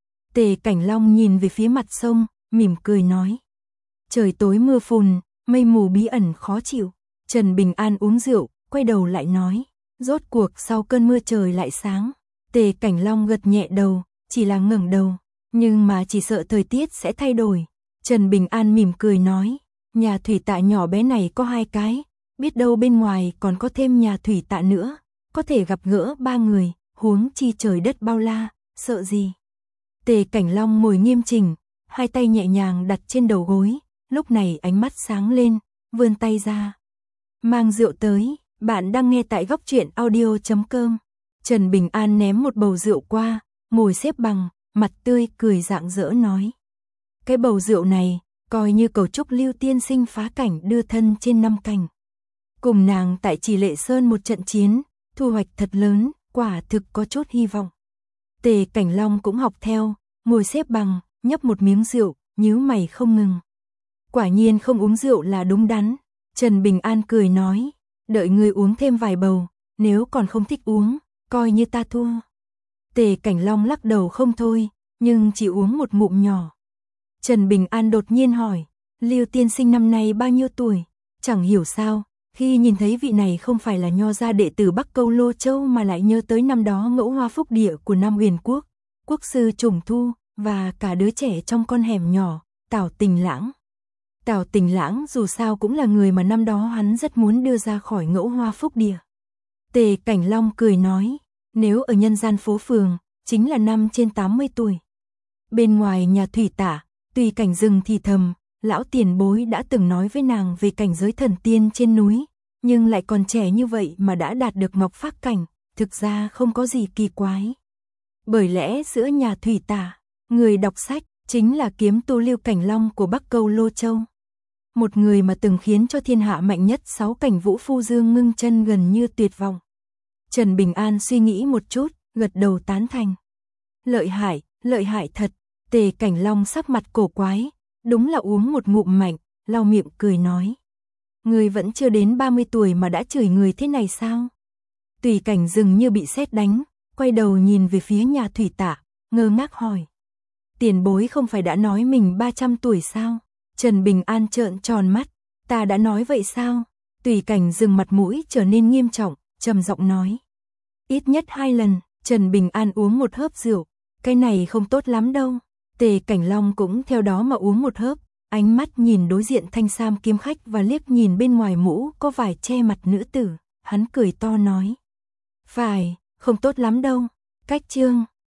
Tề Cảnh Long nhìn về phía mặt sông, mỉm cười nói. Trời tối mưa phùn, mây mù bí ẩn khó chịu. Trần Bình An uống rượu, quay đầu lại nói. Rốt cuộc sau cơn mưa trời lại sáng. Tề Cảnh Long gật nhẹ đầu, chỉ là ngẩng đầu. Nhưng mà chỉ sợ thời tiết sẽ thay đổi. Trần Bình An mỉm cười nói. Nhà thủy tạ nhỏ bé này có 2 cái. Biết đâu bên ngoài còn có thêm nhà thủy tạ nữa. Có thể gặp gỡ 3 người, huống chi trời đất bao la, sợ gì. Tề Cảnh Long ngồi nghiêm chỉnh, 2 tay nhẹ nhàng đặt trên đầu gối. Lúc này ánh mắt sáng lên, vươn tay ra. Mang rượu tới, bạn đang nghe tại góc truyện audio.com. Trần Bình An ném một bầu rượu qua, ngồi xếp bằng, mặt tươi cười rạng rỡ nói. Cái bầu rượu này, coi như cầu chúc Lưu tiên sinh phá cảnh đưa thân trên 5 cảnh. Cùng nàng tại Trì Lệ Sơn một trận chiến, thu hoạch thật lớn, quả thực có chút hy vọng. Tề Cảnh Long cũng học theo, ngồi xếp bằng, nhấp một miếng rượu, nhíu mày không ngừng. Quả nhiên không uống rượu là đúng đắn. Trần Bình An cười nói, đợi người uống thêm vài bầu, nếu còn không thích uống, coi như ta thua. Tề Cảnh Long lắc đầu không thôi, nhưng chỉ uống một ngụm nhỏ. Trần Bình An đột nhiên hỏi, Lưu tiên sinh năm nay bao nhiêu tuổi? Chẳng hiểu sao, khi nhìn thấy vị này không phải là nho gia đệ tử Bắc Câu Lô Châu mà lại nhớ tới năm đó ngẫu hoa phúc địa của Nam Huyền Quốc, quốc sư Trùng Thu, và cả đứa trẻ trong con hẻm nhỏ, Tào Tình Lãng. Tào Tình Lãng dù sao cũng là người mà năm đó hắn rất muốn đưa ra khỏi ngẫu hoa phúc địa. Tề Cảnh Long cười nói, nếu ở nhân gian phố phường, chính là năm trên 80 tuổi. Bên ngoài nhà thủy tạ, Tùy Cảnh dừng thì thầm, lão tiền bối đã từng nói với nàng về cảnh giới thần tiên trên núi, nhưng lại còn trẻ như vậy mà đã đạt được ngọc phác cảnh, thực ra không có gì kỳ quái. Bởi lẽ giữa nhà thủy tả, người đọc sách chính là kiếm tu Lưu Cảnh Long của Bắc Câu Lô Châu. Một người mà từng khiến cho thiên hạ mạnh nhất 6 cảnh vũ phu Dương ngưng chân gần như tuyệt vọng. Trần Bình An suy nghĩ một chút, gật đầu tán thành. Lợi hại thật. Tề Cảnh Long sắc mặt cổ quái, đúng là uống một ngụm mạnh, lau miệng cười nói. Người vẫn chưa đến 30 tuổi mà đã chửi người thế này sao? Tùy Cảnh dừng như bị sét đánh, quay đầu nhìn về phía nhà thủy tả, ngơ ngác hỏi. Tiền bối không phải đã nói mình 300 tuổi sao? Trần Bình An trợn tròn mắt, ta đã nói vậy sao? Tùy Cảnh dừng mặt mũi trở nên nghiêm trọng, trầm giọng nói. Ít nhất 2 lần, Trần Bình An uống một hớp rượu, cái này không tốt lắm đâu. Tề Cảnh Long cũng theo đó mà uống một hớp, ánh mắt nhìn đối diện thanh sam kiếm khách và liếc nhìn bên ngoài mũ có vải che mặt nữ tử, hắn cười to nói. Phải, không tốt lắm đâu. Cách chương